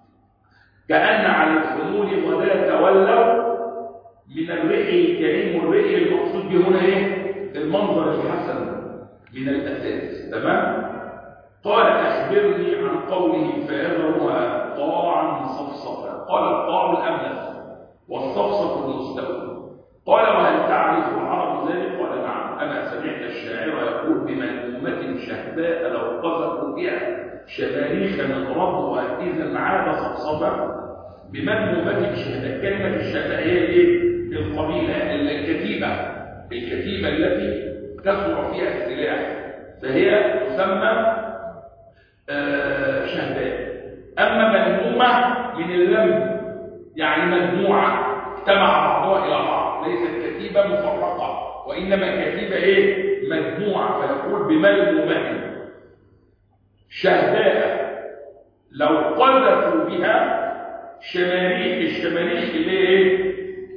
A: كأن على الخمول غداة ولوا من الرئي الكريم. والرئي المقصود به هنا ايه؟ المنظر الحسن من الأساس. تمام؟ قال أخبرني عن قوله فيذرها طاعا صفصفا. قال الطاع الأملس والصفصف المستوى. قال وهل تعرف العرب ذلك؟ قال نعم. أما سمعت الشاعر يقول بمنومة شهباء لو قذفوا بها شماريخ من ربها إذا عاد صفصفا بمذمومة الشهداء. كلمة الشهداء هي الايه؟ القبيلة، الكتيبة التي كثر فيها السلاح، فهي تسمى شهداء. أما مذمومة من اللم، يعني مجموعة اجتمع بعضها إلى بعض، ليست كتيبة مفرقة وإنما كتيبة ايه؟ مجموعة، فيقول بمذمومة شهداء لو قذفوا بها شماريخ. الشماريخ اللي هي ايه؟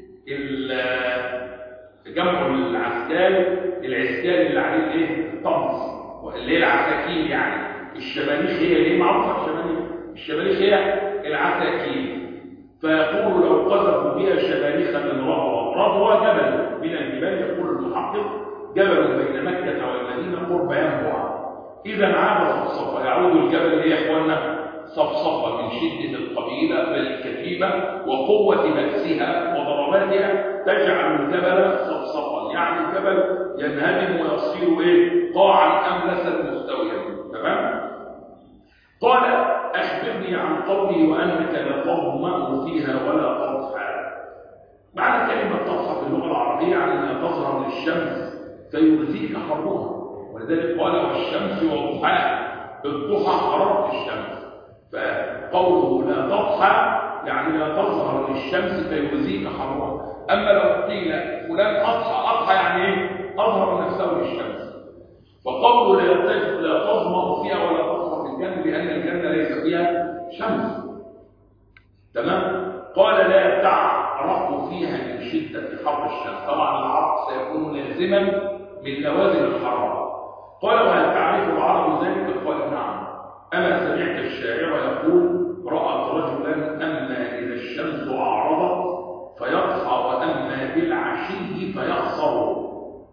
A: جمع العسكري اللي عليه الايه؟ الطمس، اللي هي العساكين. يعني الشماريخ هي ايه؟ معروفه الشماريخ هي العساكين. فيقول لو قذفوا بها شماريخ من رضوى جبل من الجبال، يقول المحقق جبل بين مكه والمدينه قرب ينبع، اذا عاد صفصفه. يعود الجبل ايه يا اخوانا؟ صفصفه، من شده القبيله بل الكتيبه وقوه بأسها وضرباتها تجعل الجبل صفصفا، يعني الجبل ينهدم ويصير ايه؟ قاعا املسا مستويا. تمام؟ قال اخبرني عن قوله وانك لا تظمأ فيها ولا تضحى. معنى كلمه تضحى في اللغه العربيه يعني انها تظهر للشمس فيؤذيك حرها، ولذلك قال والشمس وضحاها، الضحى حراره الشمس. فقوله لا تضحى يعني لا تظهر للشمس فيؤذيك حرها. اما لو قيل فلان اضحى يعني ايه؟ اظهر نفسه للشمس. وقوله لا تظمأ فيها ولا تضحى في الجنه، لان الجنه ليس فيها شمس. تمام؟ قال لا تعرق فيها من شده حر الشمس. طبعا العرق سيكون لازما من لوازم الحراره. قال وهل تعرف العرب ذلك؟ قال نعم. اما سمعت الشاعر يقول رأت رجلا اما اذا الشمس اعرضت فيضحى واما بالعشي فيخسر.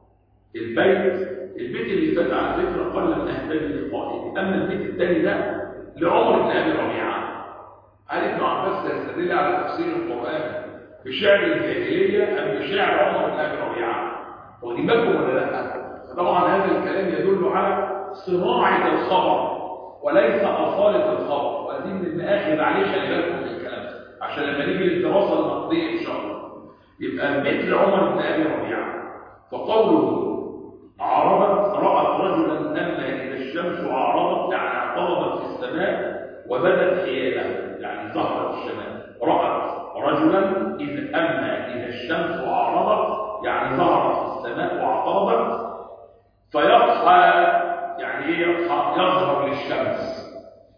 A: البيت اللي فات على فكره قال لم اهتدي لقائه. اما البيت الثاني ده لعمر بن ابي ربيعه. قال ابن عباس يستدل على تفسير القران بشعر الجاهليه ام بشعر عمر بن ابي ربيعه. واخدين بالكم ولا لا؟ طبعا هذا الكلام يدل على صناعه الخبر وليس اصاله الخبر، وهذه من المآخذ عليه. خلي بالكم من الكلام عشان لما نيجي للدراسه النقديه ان شاء الله. يبقى مثل عمر بن ابي ربيعه. فقوله رأت رجلا أما إذا الشمس أعرضت يعني اعترضت في السماء وبدت حياله، يعني ظهرت الشمال. رأت رجلا أما إذا الشمس أعرضت يعني ظهرت في السماء واعترضت. فيضحى يعني ايه؟ يضحى يظهر للشمس،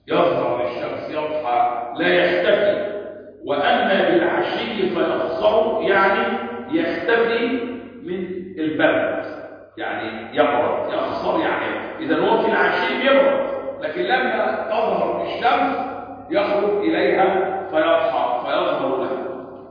A: يضحى لا يختفي. وأما بالعشي فيخسر يعني يختفي من البرد، يعني يبرد. يخسر يعني اذا هو في العشي يبرد، لكن لما تظهر الشمس يخرج اليها فيضحى فيظهر لها.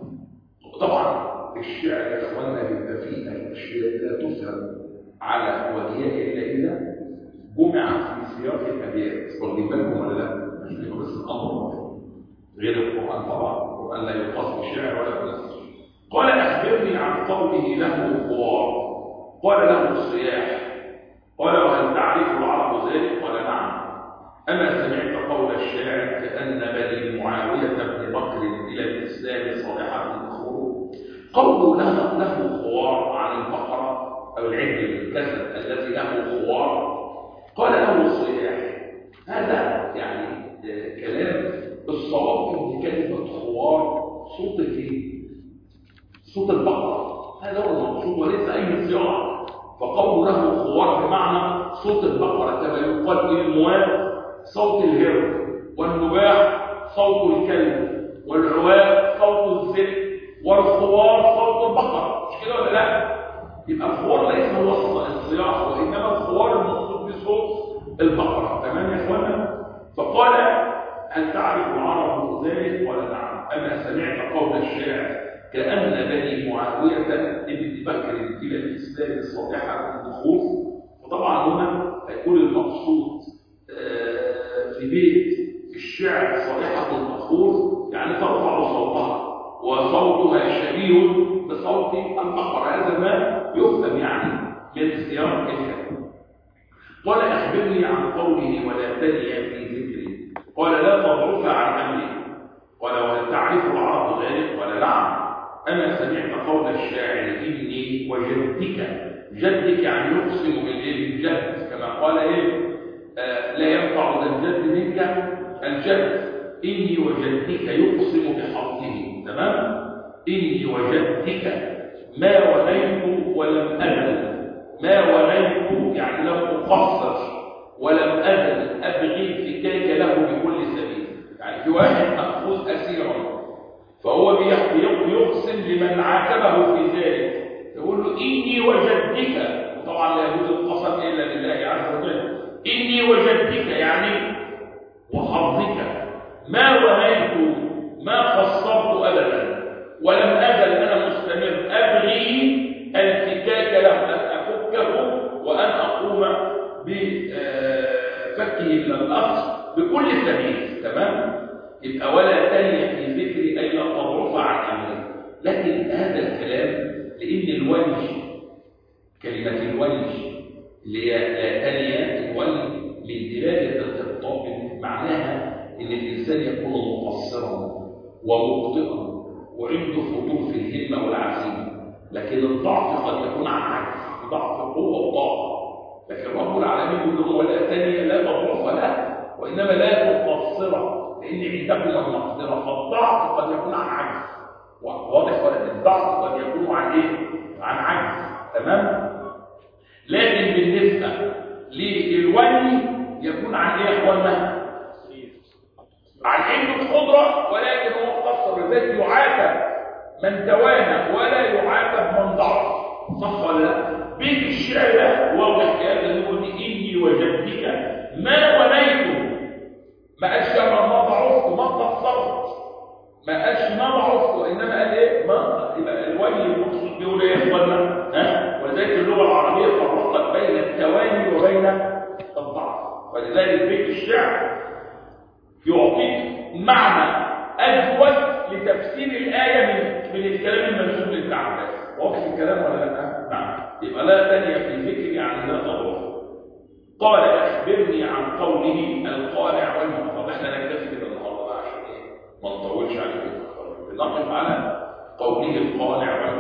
A: طبعا الشعر يا اخوانا بيبقى فيه الاشياء لا تفهم على وجهها الا اذا جمعت في سياق الابيات. واخدين بالكم ولا لا؟ مش بس الامر غير القران. طبعا القران لا يقاس بشعر ولا بنثر. قال اخبرني عن قوله له خوار، قال له الصياح. قال وهل تعرف العرب ذلك؟ قال نعم. أما سمعت قول الشاعر كأن بني معاوية بن بكر إلى الإسلام صالحة الخروج. قوله له خوار عن البقرة أو العجل الكسد الذي له خوار. قال له الصياح. هذا يعني كلام الصواب في كلمة خوار صوت ايه؟ صوت البقرة. هذا هو المقصود وليس أي صياغة. فقوله له خوار بمعنى صوت البقرة، كما يقال للمواد صوت الهر، والنباح صوت الكلب، والعواب صوت الذئب، والخوار صوت البقرة. مش كده ولا لا؟ يبقى الخوار ليس هو الصياغة، وإنما الخوار المقصود بصوت البقرة. تمام يا إخوانا؟ فقال هل تعرف العرب ذلك؟ قال نعم. أما سمعت قول الشاعر كأن بني معاوية ابن بكر إلى الإسلام صالحة الدخول. وطبعا هنا هيكون المقصود في بيت الشعر صالحة الدخول يعني ترفع صوتها وصوتها شبيه بصوت البقرة. هذا ما يفهم يعني من سياق الكلام. قال أخبرني عن قوله ولا تني في ذكري. قال لا تضعف عن أمري. قال وهل تعرف العرب ذلك؟ قال نعم. أما سمعت قول الشاعر إني وجدك. جدك يعني يقسم بالجد، كما قال لا ينفع ذا الجد منك الجد. إني وجدك يقسم بحظه. تمام. إني وجدك ما وليت ولم أزل. ما وليت يعني لم أقصر ولم أزل أبغي الفكاك له بكل سبيل. يعني في واحد مأخوذ أسيرا فهو بيقسم لمن عاتبه في ذلك، يقول له إني وجدك، وطبعا لا يجوز القسم إلا لله عز وجل. إني وجدك يعني وحظك ما وليت ما قصرت أبدا ولم أزل أنا مستمر أبغي الفكاك له، أن أفكه وأن أقوم بفكه من الأخذ بكل سبيل. تمام. يبقى ولا تنيا في ذكر أي تضعف عن أمره. لكن هذا الكلام لأن الوجه، كلمة الوجه اللي هي لا تنيا الوجه من دلالة الخطاب معناها إن الإنسان يكون مقصرا ومخطئا وعنده فتور في الهمة والعزيمة، لكن الضعف قد يكون عن عجز، ضعف قوة وطاقة. لكن رب العالمين يقول ولا تنيا لا تضعف لا، وإنما لا تقصر، لأن عندكم المقدرة. فالضعف قد يكون عن عجز، واضح ولا؟ الضعف قد يكون عن إيه؟ عن عجز. تمام. لكن بالنسبة للولي يكون عن إيه يا إخوانا؟ عن عنده القدرة ولكن هو قصر، لذلك يعاتب من توانى ولا يعاتب من ضعف. صح ولا لا؟ بيت الشعر واضح كده يقول إني وجدتك ما وليت، ما قالش ما ضعفت ما قصرت، ما قالش ما ضعفت، وإنما قال إيه؟ ما يبقى الولي المقصود بيقول إيه يا إخوانا؟ ولذلك اللغة العربية فرقت بين التواني وبين الضعف. ولذلك بيت الشعر يعطيك معنى أجود لتفسير الآية من الكلام المنسوب لابن عباس. واضح الكلام ولا لا؟ نعم. يبقى لا تنيا في ذكر يعني لا تضعف. قال أخبرني عن قوله القانع والمحفظ. احنا نكتفي كده النهارده عشان ايه؟ ما نطولش عليه. نقف على قوله القانع والمحفظ.